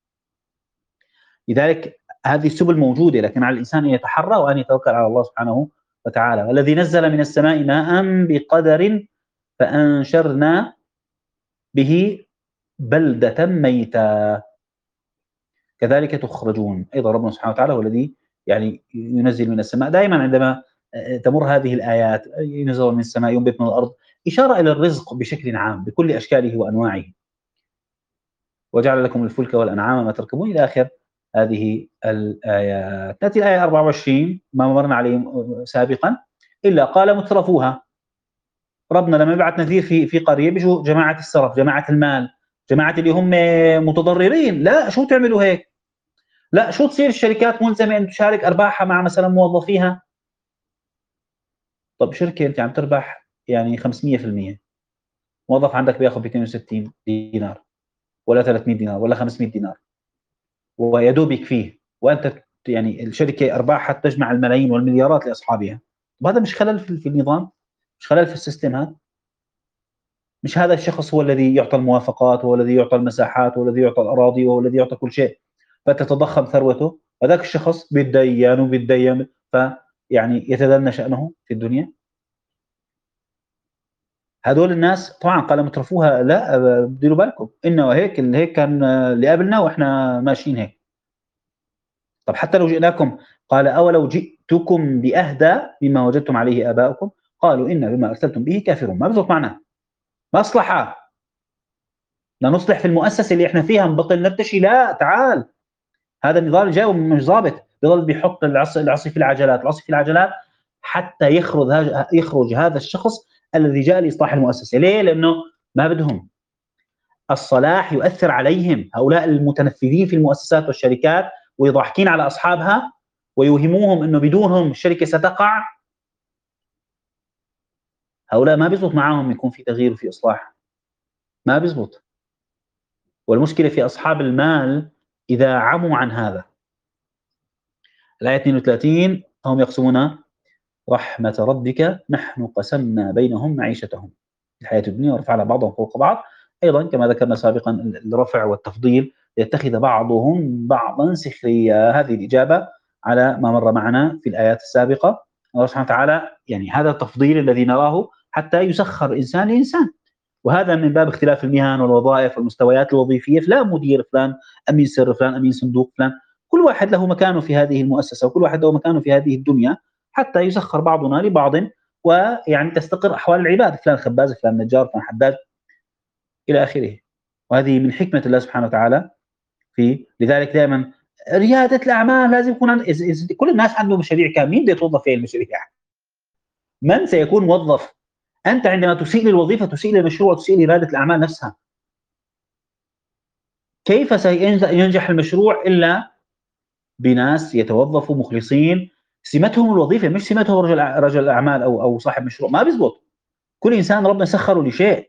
A: لذلك هذه السبل موجودة، لكن على الإنسان أن يتحرى وأن يتوكل على الله سبحانه وتعالى. والذي نزل من السماء ماء بقدر فأنشرنا به بلدة ميتا كذلك تخرجون. أيضا ربنا سبحانه وتعالى هو الذي يعني ينزل من السماء. دائما عندما تمر هذه الآيات ينزل من السماء ينبت من الأرض، إشارة إلى الرزق بشكل عام بكل أشكاله وأنواعه. وجعل لكم الفلك والأنعام ما تركبون إلى آخر هذه الآيات. تأتي الآية أربعة وعشرين ما مرنا عليه سابقا، إلا قال مترفوها. ربنا لما يبعث نذير في في قرية بيجوا جماعة السرف، جماعة المال، جماعة اللي هم متضررين، لا شو تعملوا هيك؟ لا شو تصير الشركات ملزمة أن تشارك أرباحها مع مثلا موظفيها؟ طب شركة أنت عم تربح يعني خمسمية بالمية، موظف عندك بياخذ مئتين وستين دينار ولا ثلاثمية دينار ولا خمسمية دينار ويا دوب يكفيه، وأنت يعني الشركة أرباحها تجمع الملايين والمليارات لأصحابها. وهذا مش خلل في في النظام؟ مش خلل في السيستم هذا؟ مش هذا الشخص هو الذي يعطى الموافقات، هو الذي يعطى المساحات، هو الذي يعطى الأراضي، وهو الذي يعطى كل شيء، فتتضخم ثروته، هذاك الشخص بيتدين وبيتدين فيعني يتدنى شأنه في الدنيا. هذول الناس طبعا قال مترفوها لا ديروا بالكم انه هيك اللي هيك كان اللي قبلنا واحنا ماشيين هيك. طب حتى لو جئناكم قال اولو جئتكم باهدى مما وجدتم عليه اباؤكم قالوا ان بما ارسلتم به كافرون. ما بزبط معنا مصلحه لنصلح في المؤسسه اللي احنا فيها نبطل نرتشي، لا تعال هذا النظام الجاي مش ضابط، بيضل بيحط العصي العصي في العجلات العصي في العجلات حتى يخرج هذا يخرج هذا الشخص الذي جاء لاصلاح المؤسسه. ليه؟ لانه ما بدهم الصلاح يؤثر عليهم، هؤلاء المتنفذين في المؤسسات والشركات ويضحكين على اصحابها ويوهموهم انه بدونهم الشركه ستقع. هؤلاء ما بيزبط معاهم يكون في تغيير وفي اصلاح، ما بيزبط. والمشكله في اصحاب المال اذا عموا عن هذا. الآية اثنين وثلاثين هم يقسمون رحمة ربك نحن قسمنا بينهم معيشتهم في الحياة الدنيا ورفعنا بعضهم فوق بعض. أيضا كما ذكرنا سابقا الرفع والتفضيل يتخذ بعضهم بعضا سخريا. هذه الإجابة على ما مر معنا في الآيات السابقة. الله سبحانه وتعالى يعني هذا التفضيل الذي نراه حتى يسخر إنسان لإنسان، وهذا من باب اختلاف المهن والوظائف والمستويات الوظيفية. فلان مدير، فلان أمين سر، فلان أمين صندوق، فلان كل واحد له مكانه في هذه المؤسسة وكل واحد له مكانه في هذه الدنيا حتى يسخر بعضنا لبعض ويعني تستقر أحوال العباد، فلان خباز، فلان نجار، فلان حداد إلى آخره. وهذه من حكمة الله سبحانه وتعالى في لذلك دائما ريادة الأعمال لازم يكون عن... إز... إز... كل الناس عندهم مشاريع، كان مين بده يتوظف في المشاريع؟ من سيكون موظف؟ أنت عندما تسيء للوظيفة تسيء للمشروع، تسيء لإرادة الأعمال نفسها. كيف سينجح المشروع إلا بناس يتوظفوا مخلصين سمتهم الوظيفة مش سمتهم رجل رجل أعمال أو أو صاحب مشروع؟ ما بيزبط. كل إنسان ربنا سخره لشيء.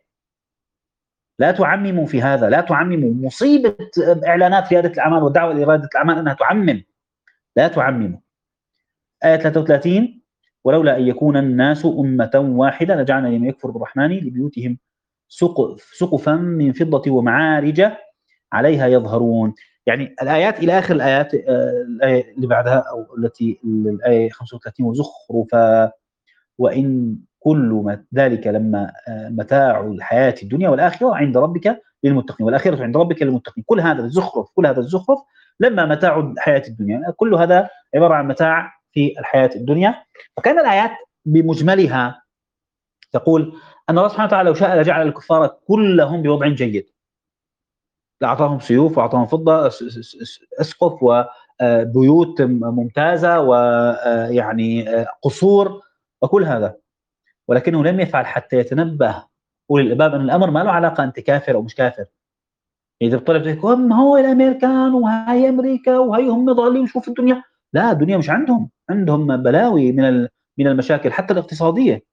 A: لا تعمموا في هذا، لا تعمموا. مصيبة إعلانات ريادة الأعمال والدعوة لإرادة الأعمال أنها تعمم. لا تعمموا. آية ثلاثة وثلاثين ولولا أن يكون الناس أمة واحدة لجعلنا لمن يكفر بالرحمن لبيوتهم سقف سقفا من فضة ومعارج عليها يظهرون. يعني الآيات إلى آخر الآيات. الآية اللي بعدها أو التي الآية خمسة وثلاثين وزخرفا وإن كل ذلك لما متاع الحياة الدنيا والآخرة عند ربك للمتقين والآخرة عند ربك للمتقين. كل هذا الزخرف كل هذا الزخرف لما متاع الحياة الدنيا، كل هذا عبارة عن متاع في الحياة الدنيا. فكان الآيات بمجملها تقول أن الله سبحانه وتعالى لو شاء لجعل الكفار كلهم بوضع جيد، لأعطاهم سيوف وأعطاهم فضة أسقف وبيوت ممتازة ويعني قصور وكل هذا، ولكنه لم يفعل حتى يتنبه أولي الألباب أن الأمر ما له علاقة أنت كافر أو مش كافر. إذا طلب تقول ما هو الأمريكان وهي أمريكا وهي هم ضالين شوف الدنيا، لا الدنيا مش عندهم، عندهم بلاوي من من المشاكل حتى الاقتصادية.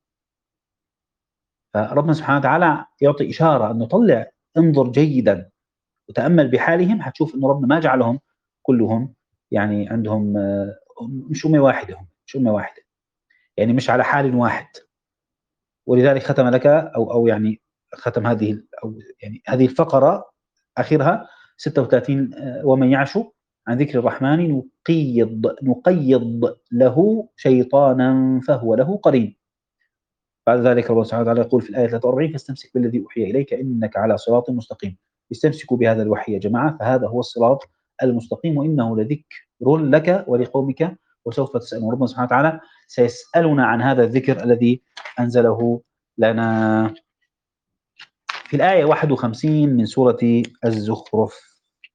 A: فربنا سبحانه وتعالى يعطي إشارة أنه طلع انظر جيدا وتأمل بحالهم حتشوف أنه ربنا ما جعلهم كلهم يعني عندهم مش أمة واحدة، هم مش أمة واحدة يعني مش على حال واحد. ولذلك ختم لك أو أو يعني ختم هذه أو يعني هذه الفقرة آخرها ستة وثلاثين ومن يعش عن ذكر الرحمن نقيض نقيض له شيطانا فهو له قرين. بعد ذلك الله سبحانه وتعالى يقول في الآية ثلاثة وأربعين فاستمسك بالذي أوحي إليك إنك على صراط مستقيم. استمسكوا بهذا الوحي يا جماعة فهذا هو الصراط المستقيم وإنه لذكر لك ولقومك وسوف تسألون. ربنا سبحانه وتعالى سيسألنا عن هذا الذكر الذي أنزله لنا. في الآية واحد وخمسين من سورة الزخرف: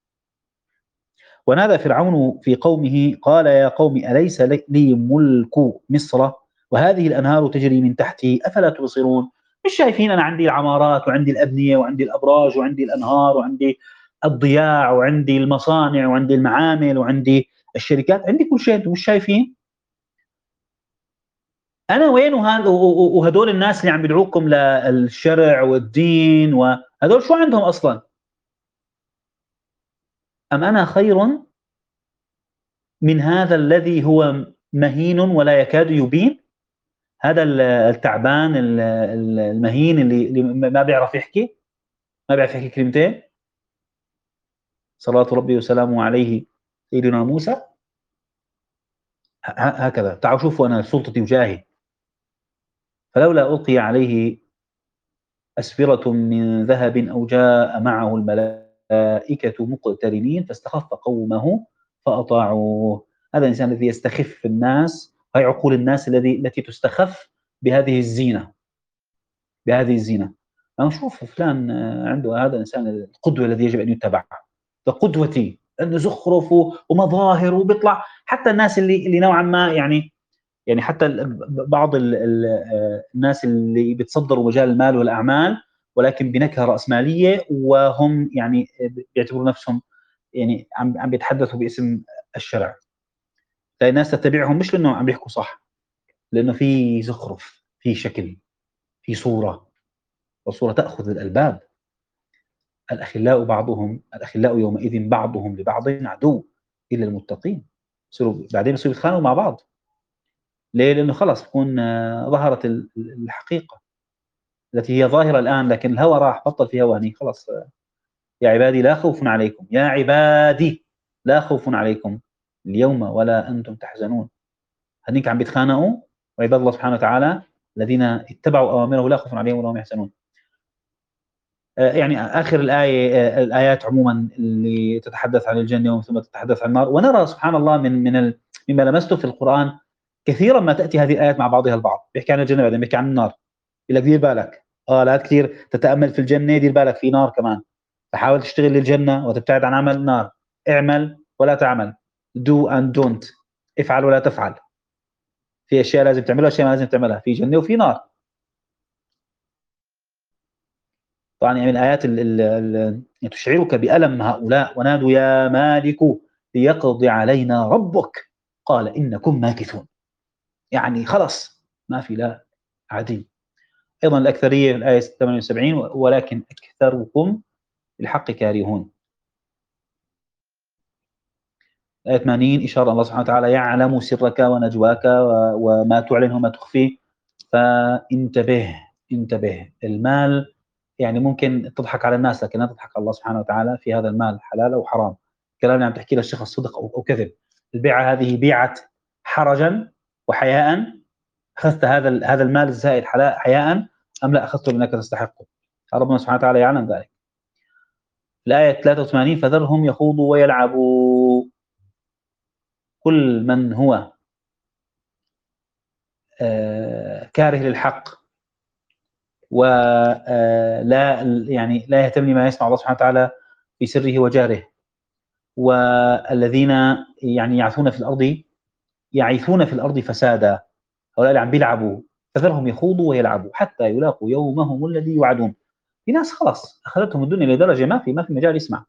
A: ونادى فرعون في قومه قال يا قوم أليس لي ملك مصر وهذه الأنهار تجري من تحتي أفلا تبصرون؟ مش شايفين أنا عندي العمارات وعندي الأبنية وعندي الأبراج وعندي الأنهار وعندي الضياع وعندي المصانع وعندي المعامل وعندي الشركات، عندي كل شيء، أنتم مش شايفين؟ أنا وين وهذ وهدول الناس اللي عم بيدعوكم للشرع والدين وهدول شو عندهم أصلا؟ أم أنا خير من هذا الذي هو مهين ولا يكاد يبين؟ هذا التعبان المهين اللي, اللي ما بيعرف يحكي، ما بيعرف يحكي كلمتين، صلاة ربي وسلامه عليه سيدنا موسى. هكذا تعالوا شوفوا أنا سلطتي وجاهي. فلولا ألقي عليه أسفرة من ذهب أو جاء معه الملائكة مقترنين فاستخف قومه فأطاعوه. هذا الإنسان الذي يستخف الناس، هي عقول الناس الذي التي تستخف بهذه الزينة، بهذه الزينة. أنا أشوف فلان عنده هذا الإنسان القدوة الذي يجب أن يتبع، فقدوتي أنه زخرف ومظاهر وبيطلع حتى الناس اللي اللي نوعا ما يعني يعني حتى بعض ال ال الناس اللي بيتصدروا مجال المال والأعمال ولكن بنكهة رأسمالية، وهم يعني بيعتبروا نفسهم يعني عم عم بيتحدثوا باسم الشرع. فالناس تتبعهم مش لأنه عم بيحكوا صح، لأنه في زخرف، في شكل، في صورة، والصورة تأخذ الألباب. الأخلاء بعضهم الأخلاء يومئذ بعضهم لبعض عدو إلا المتقين. يصيروا بعدين يصيروا يتخانقوا مع بعض. ليه؟ لأنه خلاص بكون ظهرت الحقيقة التي هي ظاهرة الآن، لكن الهوى راح، بطل في هوى هني خلاص. يا عبادي لا خوف عليكم، يا عبادي لا خوف عليكم اليوم ولا أنتم تحزنون. هنيك عم بيتخانقوا، وعباد الله سبحانه وتعالى الذين اتبعوا أوامره لا خوف عليهم ولا هم يحزنون. يعني آخر الآية، الآيات عموما اللي تتحدث عن الجنة ثم تتحدث عن النار. ونرى سبحان الله من من ال... مما لمسته في القرآن كثيرا ما تأتي هذه الآيات مع بعضها البعض. بيحكي عن الجنة بعدين بيحكي عن النار، يقول لك دير بالك، اه لا كثير تتأمل في الجنة، دير بالك في نار كمان، فحاول تشتغل للجنة وتبتعد عن عمل النار. اعمل ولا تعمل، do and don't، افعل ولا تفعل. في أشياء لازم تعملها وأشياء ما لازم تعملها، في جنة وفي نار. طبعا يعني من الآيات اللي تشعرك بألم هؤلاء: ونادوا يا مالك ليقضي علينا ربك قال إنكم ماكثون. يعني خلص ما في لا عادي. أيضا الأكثرية الآية ثمانية وسبعين: ولكن أكثركم بالحق كارهون. آية ثمانين إشارة الله سبحانه وتعالى يعلم سرك ونجواك وما تعلن وما تخفي، فانتبه انتبه. المال يعني ممكن تضحك على الناس لكن لا تضحك على الله سبحانه وتعالى في هذا المال، حلال أو حرام. الكلام اللي عم تحكي للشخص صدق أو كذب. البيعة هذه بيعة حرجا وحياء، أخذت هذا هذا المال الزائد حياء أم لا أخذته لأنك تستحقه. ربنا سبحانه وتعالى يعلم ذلك. الآية ثلاثة وثمانين: فذرهم يخوضوا ويلعبوا. كل من هو آه كاره للحق ولا يعني لا يهتم لما يسمع الله سبحانه وتعالى في سره وجاره، والذين يعني يعثون في الأرض يعيثون في الأرض فسادا، هؤلاء اللي عم بيلعبوا. فذرهم يخوضوا ويلعبوا حتى يلاقوا يومهم الذي يوعدون. في ناس خلاص أخذتهم الدنيا لدرجة ما في ما في مجال يسمع.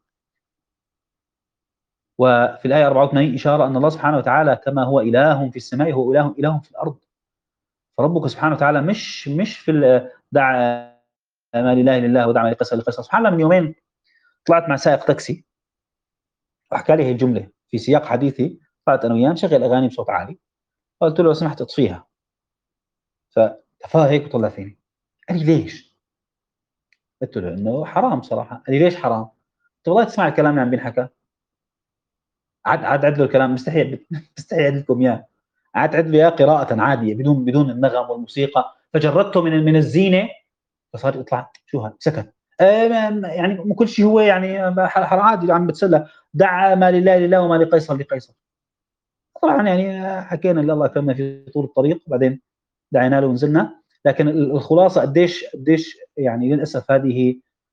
A: وفي الآية أربعة وثمانين إشارة أن الله سبحانه وتعالى كما هو إله في السماء هو إله إله في الأرض. فربك سبحانه وتعالى مش مش في دع ما لله لله ودع ما لقيصر لقيصر. سبحان الله، من يومين طلعت مع سائق تاكسي وحكى لي هي الجملة في سياق حديثي. طلعت أنا وياه نشغل أغاني بصوت عالي، قلت له لو سمحت اطفيها، فتفاها هيك وطلع فيني. قال لي ليش؟ قلت له إنه حرام صراحة. قال لي ليش حرام؟ قلت والله تسمع الكلام اللي عم بينحكى. عاد عاد عد له الكلام، مستحي مستحي أعيد لكم إياه. عاد عد له إياه قراءة عادية بدون بدون النغم والموسيقى، فجردته من من الزينة فصار يطلع شو هذا، سكت. يعني مو كل شيء هو يعني عادي عم بتسلى. دع ما لله لله وما لقيصر لقيصر. طبعا يعني حكينا اللي الله كرمنا في طول الطريق، بعدين دعينا له ونزلنا. لكن الخلاصه قديش قديش يعني للاسف هذه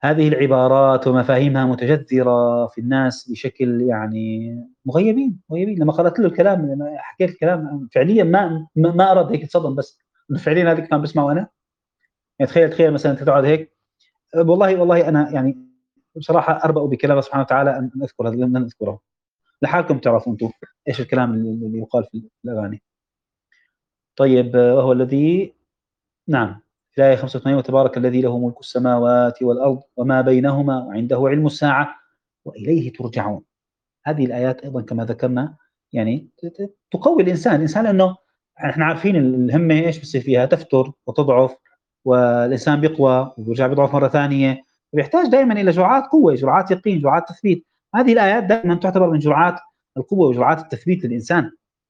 A: هذه العبارات ومفاهيمها متجذرة في الناس بشكل يعني مغيبين، مغيبين. لمّا قرأت له الكلام، لمّا حكيت الكلام فعليًا ما ما ما أراد هيك اتصدم بس، إنه فعليًا هذا الكلام باسمعه أنا. يعني تخيل تخيل مثلًا أنت تقعد هيك. والله والله أنا يعني بصراحة أربأ بكلام الله سبحانه وتعالى أن أن أذكر هذا، لن أذكره. لحالكم تعرفوا أنتم إيش الكلام ال اللي يُقال في الأغاني. طيب، وهو الذي نعم، في الآية خمسة وثمانين: وتبارك الذي له ملك السماوات والأرض وما بينهما وعنده علم الساعة وإليه ترجعون. هذه الآيات أيضًا كما ذكرنا يعني ت ت تقوي الإنسان، الإنسان لأنه إحنا عارفين ال الهمة إيش بيصير فيها، تفتُر وتضعف، والإنسان بيقوى وبيرجع بيضعف مرة ثانية، ويحتاج دايمًا إلى جرعات قوة، جرعات يقين، جرعات تثبيت. هذه الآيات دائمًا تعتبر من جرعات القوة وجرعات التثبيت للإنسان.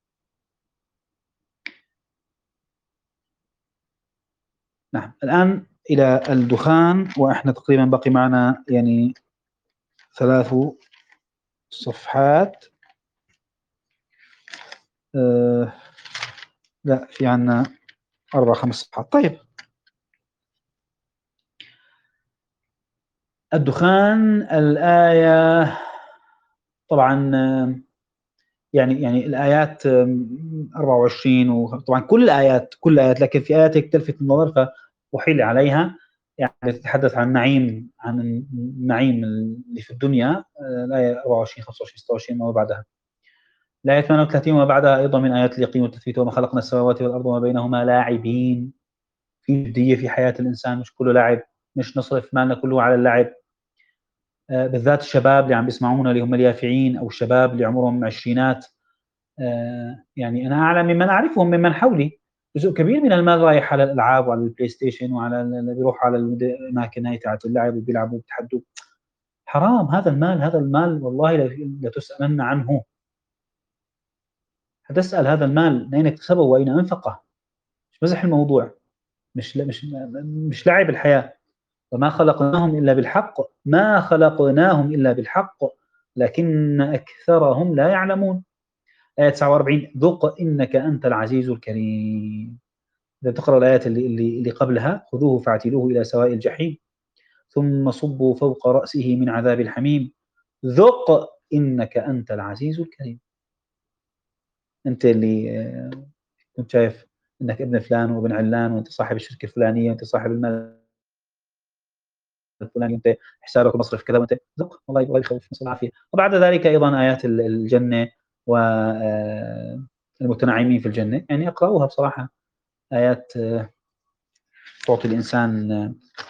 A: نعم، الآن إلى الدخان، وإحنا تقريبًا باقي معنا يعني ثلاث صفحات. آآ لأ، في عندنا أربع، خمس صفحات. طيب، الدخان الآية طبعًا يعني يعني الآيات آمم أربعة وعشرين، وطبعًا كل الآيات كل الآيات، لكن في آيات هيك تلفت النظر فأُحيل عليها، يعني تتحدث عن نعيم عن النعيم اللي في الدنيا. آآ الآية أربعة وعشرين، خمسة وعشرين، ستة وعشرين وما بعدها. الآية ثمانية وثلاثين وما بعدها أيضًا من آيات اليقين والتثبيت: وما خلقنا السماوات والأرض وما بينهما لاعبين. في جدية في حياة الإنسان، مش كلّه لعب، مش نصرف مالنا كلّه على اللعب. آآ بالذات الشباب اللي عم بيسمعونا اللي هم اليافعين، أو الشباب اللي عمرهم عشرينات. آآ يعني أنا أعلم ممن أعرفهم ممن حولي، جزء كبير من المال رايح على الألعاب وعلى الPlayStation وعلى ال اللي بيروحوا على الد الأماكن هاي تاعة اللعب وبيلعبوا وبيتحدوا. حرام هذا المال، هذا المال والله ل لتسألن عنه. حتسأل هذا المال من أين اكتسبه وأين أنفقه. مش مزح الموضوع، مش ل مش م مش لعب الحياة. وما خلقناهم إلا بالحق، ما خلقناهم إلا بالحق لكن أكثرهم لا يعلمون. آية تسعة وأربعين: ذُقْ إنك أنت العزيز الكريم. إذا تقرأ الآيات اللي اللي اللي قبلها: خذوه فاعتلوه إلى سواء الجحيم ثم صبوا فوق رأسه من عذاب الحميم ذُقْ إنك أنت العزيز الكريم. أنت اللي آآ كنت شايف إنك ابن فلان وابن علان، وأنت صاحب الشركة الفلانية، وأنت صاحب المال الفلاني، وأنت حسابك ومصرف كذا، وأنت ذُق. الله الله يخوّف، نسأل العافية. وبعد ذلك أيضًا آيات ال الجنة و آآ المتنعمين في الجنة، يعني اقرأوها بصراحة. آيات آه، تعطي الإنسان آه،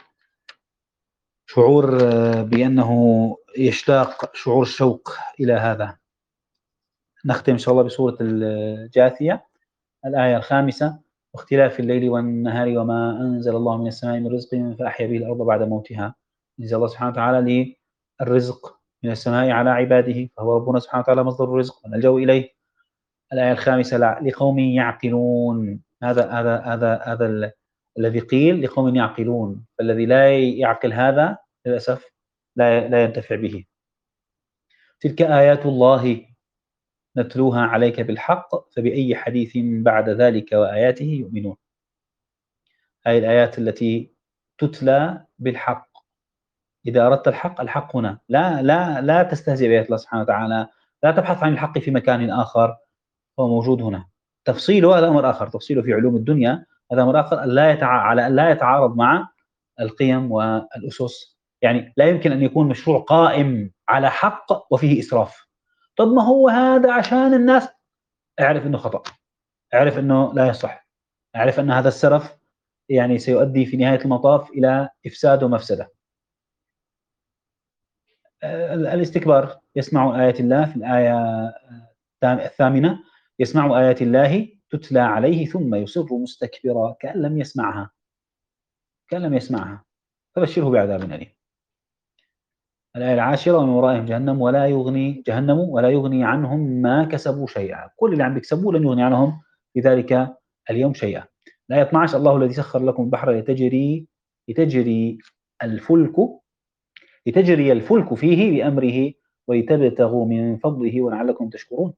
A: شعور آه، بأنه يشتاق، شعور الشوق إلى هذا. نختم إن شاء الله بسورة الجاثية، الآية الخامسة: واختلاف الليل والنهار وما أنزل الله من السماء من رزق فأحيا به الأرض بعد موتها. أنزل الله سبحانه وتعالى للرزق من السماء على عباده، فهو ربنا سبحانه وتعالى مصدر الرزق ونلجأ إليه. الآية الخامسة: لقوم يعقلون. هذا هذا هذا هذا ال الذي قيل لقوم يعقلون، فالذي لا يعقل هذا للأسف لا لا ينتفع به. تلك آيات الله نتلوها عليك بالحق فبأي حديث بعد ذلك وآياته يؤمنون. هذه الآيات التي تتلى بالحق. إذا أردت الحق، الحق هنا. لا لا لا تستهزئ بآيات الله سبحانه وتعالى، لا تبحث عن الحق في مكان آخر، هو موجود هنا. تفصيله هذا أمر آخر، تفصيله في علوم الدنيا هذا أمر آخر، أن لا يتع... على أن لا يتعارض مع القيم والأسس. يعني لا يمكن أن يكون مشروع قائم على حق وفيه إسراف. طب ما هو هذا عشان الناس. اعرف أنه خطأ، اعرف أنه لا يصح، اعرف أن هذا السرف يعني سيؤدي في نهاية المطاف إلى إفساد ومفسدة. آآ الاستكبار: يسمع آيات الله في الآية الثامنة: يسمع آيات الله تتلى عليه ثم يصر مستكبرا كأن لم يسمعها، كأن لم يسمعها، فبشره بعذاب أليم. الآية العاشرة: ومن ورائهم جهنم ولا يغني جهنم ولا يغني عنهم ما كسبوا شيئا. كل اللي عم بيكسبوه لن يغني عنهم في ذلك اليوم شيئا. الآية اثنتا عشرة: الله الذي سخر لكم البحر لتجري لتجري الفلك لتجري الفلك فيه بأمره ولتبتغوا من فضله ولعلكم تشكرون.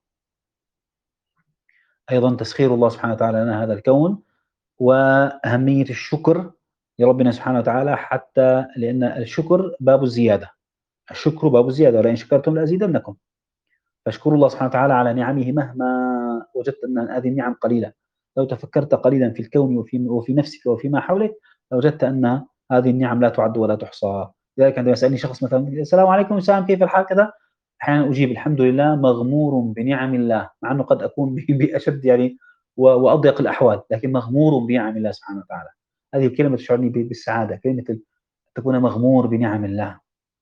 A: أيضًا تسخير الله سبحانه وتعالى لنا هذا الكون، وأهمية الشكر لربنا سبحانه وتعالى حتى لأن الشكر باب الزيادة، الشكر باب الزيادة ولئن شكرتم لأزيدنكم. فاشكروا الله سبحانه وتعالى على نعمه مهما وجدت أن هذه النعم قليلة. لو تفكرت قليلا في الكون وفي, وفي نفسك وفيما حولك لوجدت أن هذه النعم لا تعد ولا تحصى. لذلك عندما يسألني شخص مثلا السلام عليكم سلام كيف الحال كذا، أحيانا أجيب الحمد لله مغمور بنعم الله، مع أنه قد أكون بأشد يعني وأضيق الأحوال، لكن مغمور بنعم الله سبحانه وتعالى. هذه الكلمة تشعرني بالسعادة، كلمة تكون مغمور بنعم الله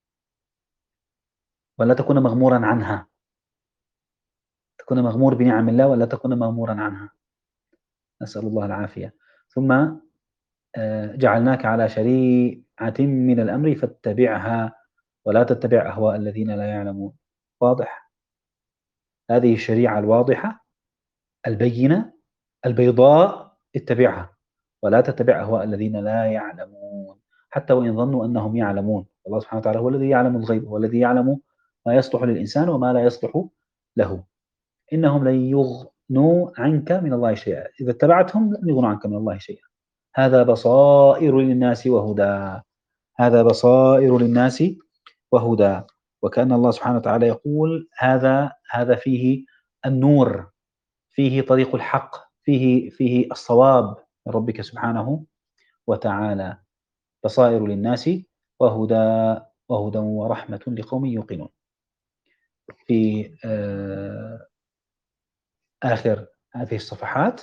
A: ولا تكون مغمورا عنها، تكون مغمور بنعم الله ولا تكون مغمورا عنها. نسأل الله العافية. ثم آه، جعلناك على شريعة من الأمر فاتبعها ولا تتبع أهواء الذين لا يعلمون. واضح؟ هذه الشريعة الواضحة البينة البيضاء اتبعها ولا تتبع أهواء الذين لا يعلمون، حتى وإن ظنوا أنهم يعلمون. الله سبحانه وتعالى هو الذي يعلم الغيب، هو الذي يعلم ما يصلح للإنسان وما لا يصلح له. إنهم لن يغنوا عنك من الله شيئا، إذا اتبعتهم لن يغنوا عنك من الله شيئا. هذا بصائر للناس وهدى، هذا بصائر للناس وهدى. وكأن الله سبحانه وتعالى يقول هذا هذا فيه النور، فيه طريق الحق، فيه فيه الصواب من ربك سبحانه وتعالى. بصائر للناس وهدى وهدى ورحمة لقوم يوقنون. في آه آخر هذه الصفحات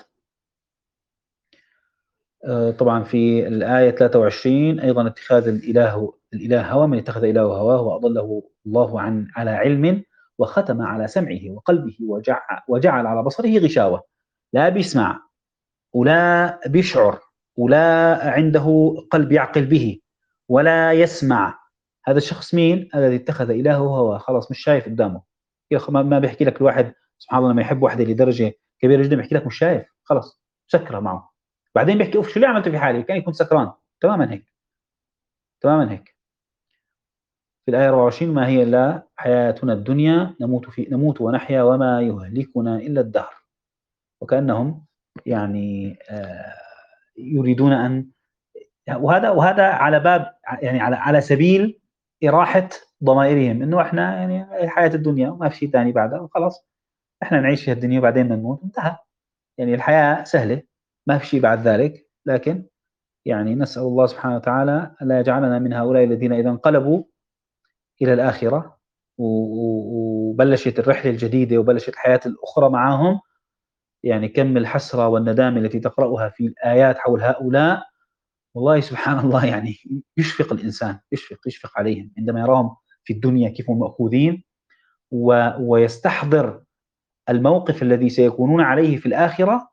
A: آه طبعا في الآية ثلاثة وعشرين أيضا اتخاذ الإله الإله هوى، من اتخذ إله هواه وأضله الله عن على علم وختم على سمعه وقلبه وجعل, وجعل على بصره غشاوة، لا بيسمع ولا بيشعر ولا عنده قلب يعقل به ولا يسمع. هذا الشخص مين؟ الذي اتخذ إلهه هواه، خلاص مش شايف قدامه. ما بيحكي لك الواحد سبحان الله لما يحب واحدة لدرجة كبيرة جدا بيحكي لك مش شايف، خلاص سكره معه، بعدين بيحكي اوف شو اللي عملته في حالي، كان يكون سكران. تماما هيك، تماما هيك. في الآية أربعة وعشرين ما هي إلا حياتنا الدنيا نموت في نموت ونحيا وما يهلكنا إلا الدهر. وكأنهم يعني آه يريدون أن، وهذا وهذا على باب يعني على على سبيل إراحة ضمائرهم، إنه إحنا يعني حياة الدنيا وما في شيء ثاني بعدها وخلاص، إحنا نعيش في الدنيا وبعدين نموت انتهى، يعني الحياة سهلة ما في شيء بعد ذلك. لكن يعني نسأل الله سبحانه وتعالى ألا يجعلنا من هؤلاء الذين إذا انقلبوا إلى الآخرة وبلشت الرحلة الجديدة وبلشت الحياة الأخرى معهم، يعني كم الحسرة والندامة التي تقرأها في الآيات حول هؤلاء. والله سبحان الله يعني يشفق الإنسان، يشفق يشفق عليهم عندما يراهم في الدنيا كيف هم مأخوذين، و ويستحضر الموقف الذي سيكونون عليه في الآخرة.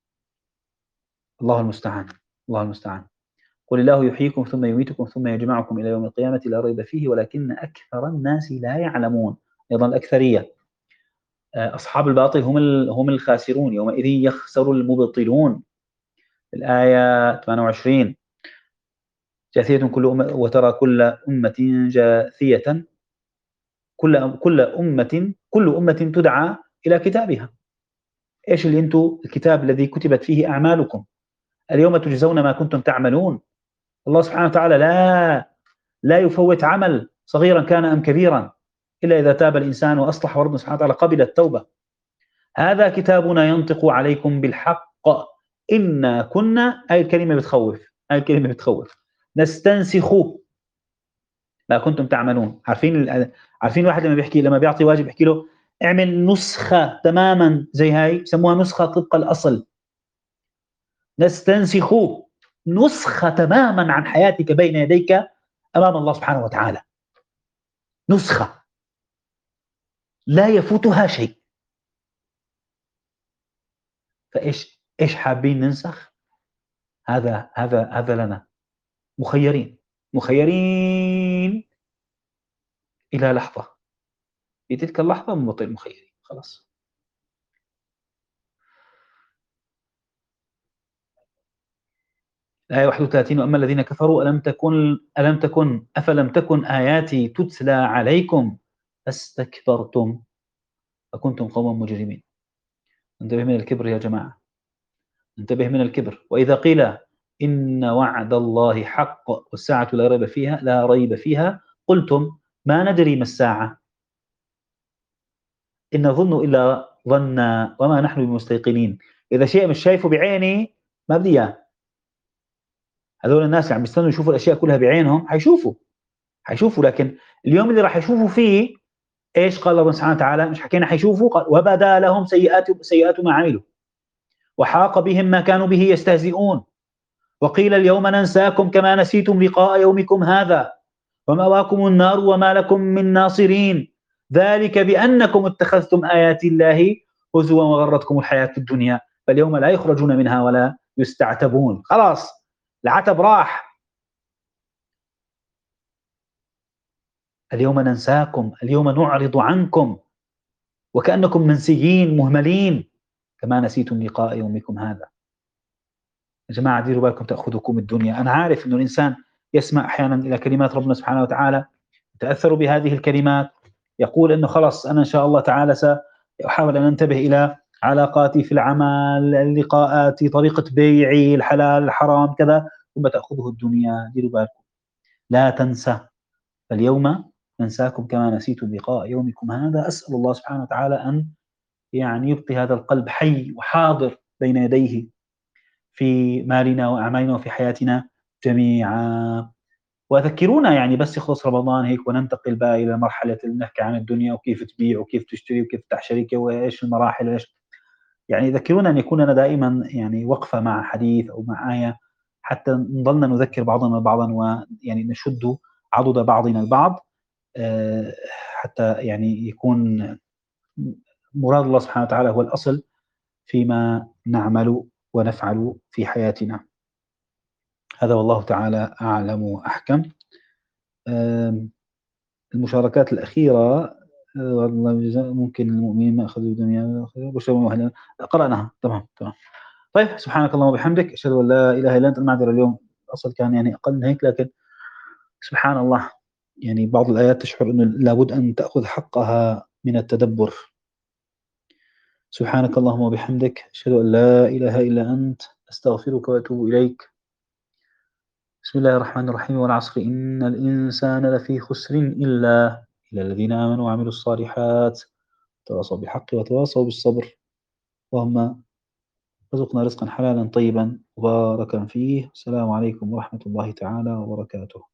A: الله المستعان، الله المستعان. قل الله يحييكم ثم يميتكم ثم يجمعكم إلى يوم القيامة لا ريب فيه ولكن أكثر الناس لا يعلمون. أيضا الأكثرية أصحاب الباطل هم هم الخاسرون، يومئذ يخسر المبطلون. الآية ثمانية وعشرين جاثية كل أمة وترى كل أمة جاثية كل كل أمة كل أمة تدعى إلى كتابها. إيش اللي أنتم الكتاب الذي كتبت فيه أعمالكم، اليوم تجزون ما كنتم تعملون. الله سبحانه وتعالى لا لا يفوت عمل صغيرا كان أم كبيرا إلا إذا تاب الإنسان وأصلح وربنا سبحانه وتعالى قبل التوبة. هذا كتابنا ينطق عليكم بالحق إنا كنا، هاي الكلمة بتخوف، هاي الكلمة بتخوف. نستنسخ ما كنتم تعملون. عارفين عارفين الواحد لما بيحكي لما بيعطي واجب يحكي له اعمل نسخة تماما زي هاي، بسموها نسخة طبق الأصل. نستنسخ نسخة تماما عن حياتك بين يديك أمام الله سبحانه وتعالى، نسخة لا يفوتها شيء. فإيش إيش حابين ننسخ؟ هذا هذا هذا لنا مخيرين، مخيرين إلى لحظة، في تلك اللحظة مبطل مخيرين خلاص. الآية واحد وثلاثين وأما الذين كفروا ألم تكن ألم تكن أفلم تكن آياتي تتلى عليكم فاستكبرتم فكنتم قوما مجرمين. انتبه من الكبر يا جماعة، انتبه من الكبر. وإذا قيل إن وعد الله حق والساعة لا ريب فيها لا ريب فيها قلتم ما ندري ما الساعة إن نظن إلا ظنا وما نحن بمستيقنين. إذا شيء مش شايفه بعيني ما بدي إياه. هذول الناس اللي عم بيستنوا يشوفوا الأشياء كلها بعينهم حيشوفوا، حيشوفوا لكن اليوم اللي راح يشوفوا فيه إيش قال الله سبحانه وتعالى؟ مش حكينا حيشوفوا قال وبدا لهم سيئات سيئات ما عملوا وحاق بهم ما كانوا به يستهزئون وقيل اليوم ننساكم كما نسيتم لقاء يومكم هذا ومأواكم النار وما لكم من ناصرين ذلك بأنكم اتخذتم آيات الله هزوا وغرتكم الحياة الدنيا فاليوم لا يخرجون منها ولا يستعتبون. خلاص العتب راح. اليوم ننساكم اليوم نعرض عنكم وكأنكم منسيين مهملين كما نسيتم لقاء يومكم هذا. يا جماعة ديروا بالكم تأخذكم الدنيا. أنا عارف أنه الإنسان يسمع أحيانا إلى كلمات ربنا سبحانه وتعالى يتأثر بهذه الكلمات يقول أنه خلص أنا إن شاء الله تعالى سأحاول أن أنتبه إلى علاقاتي في العمل لقاءاتي طريقة بيعي الحلال الحرام كذا ثم تأخذه الدنيا. ديروا بالكم لا تنسى فاليوم ننساكم كما نسيتم لقاء يومكم هذا. أسأل الله سبحانه وتعالى أن يعني يبقي هذا القلب حي وحاضر بين يديه في مالنا وأعمالنا وفي حياتنا جميعا. وذكرونا يعني بس يخلص رمضان هيك وننتقل بقى إلى مرحلة نحكي عن الدنيا وكيف تبيع وكيف تشتري وكيف تفتح شركة وإيش المراحل وإيش يعني ذكرونا أن يكون لنا دائما يعني وقفة مع حديث أو مع آية حتى نضلنا نذكر بعضنا بعضا ويعني نشد عضد بعضنا البعض حتى يعني يكون مراد الله سبحانه وتعالى هو الأصل فيما نعمل ونفعل في حياتنا. هذا والله تعالى أعلم وأحكم. المشاركات الأخيرة ممكن المؤمنين ما أخذوا الدنيا قرأناها تمام تمام. طيب سبحانك اللهم وبحمدك أشهد أن لا إله إلا أنت. المعذرة اليوم الأصل كان يعني أقل من هيك لكن سبحان الله يعني بعض الآيات تشعر أنه لابد أن تأخذ حقها من التدبر. سبحانك اللهم وبحمدك أشهد أن لا إله إلا أنت أستغفرك وأتوب إليك. بسم الله الرحمن الرحيم والعصر إن الإنسان لفي خسر إلا إلا الذين آمنوا وعملوا الصالحات تواصوا بالحق وتواصوا بالصبر. اللهم رزقنا رزقا حلالا طيبا مباركا فيه. السلام عليكم ورحمة الله تعالى وبركاته.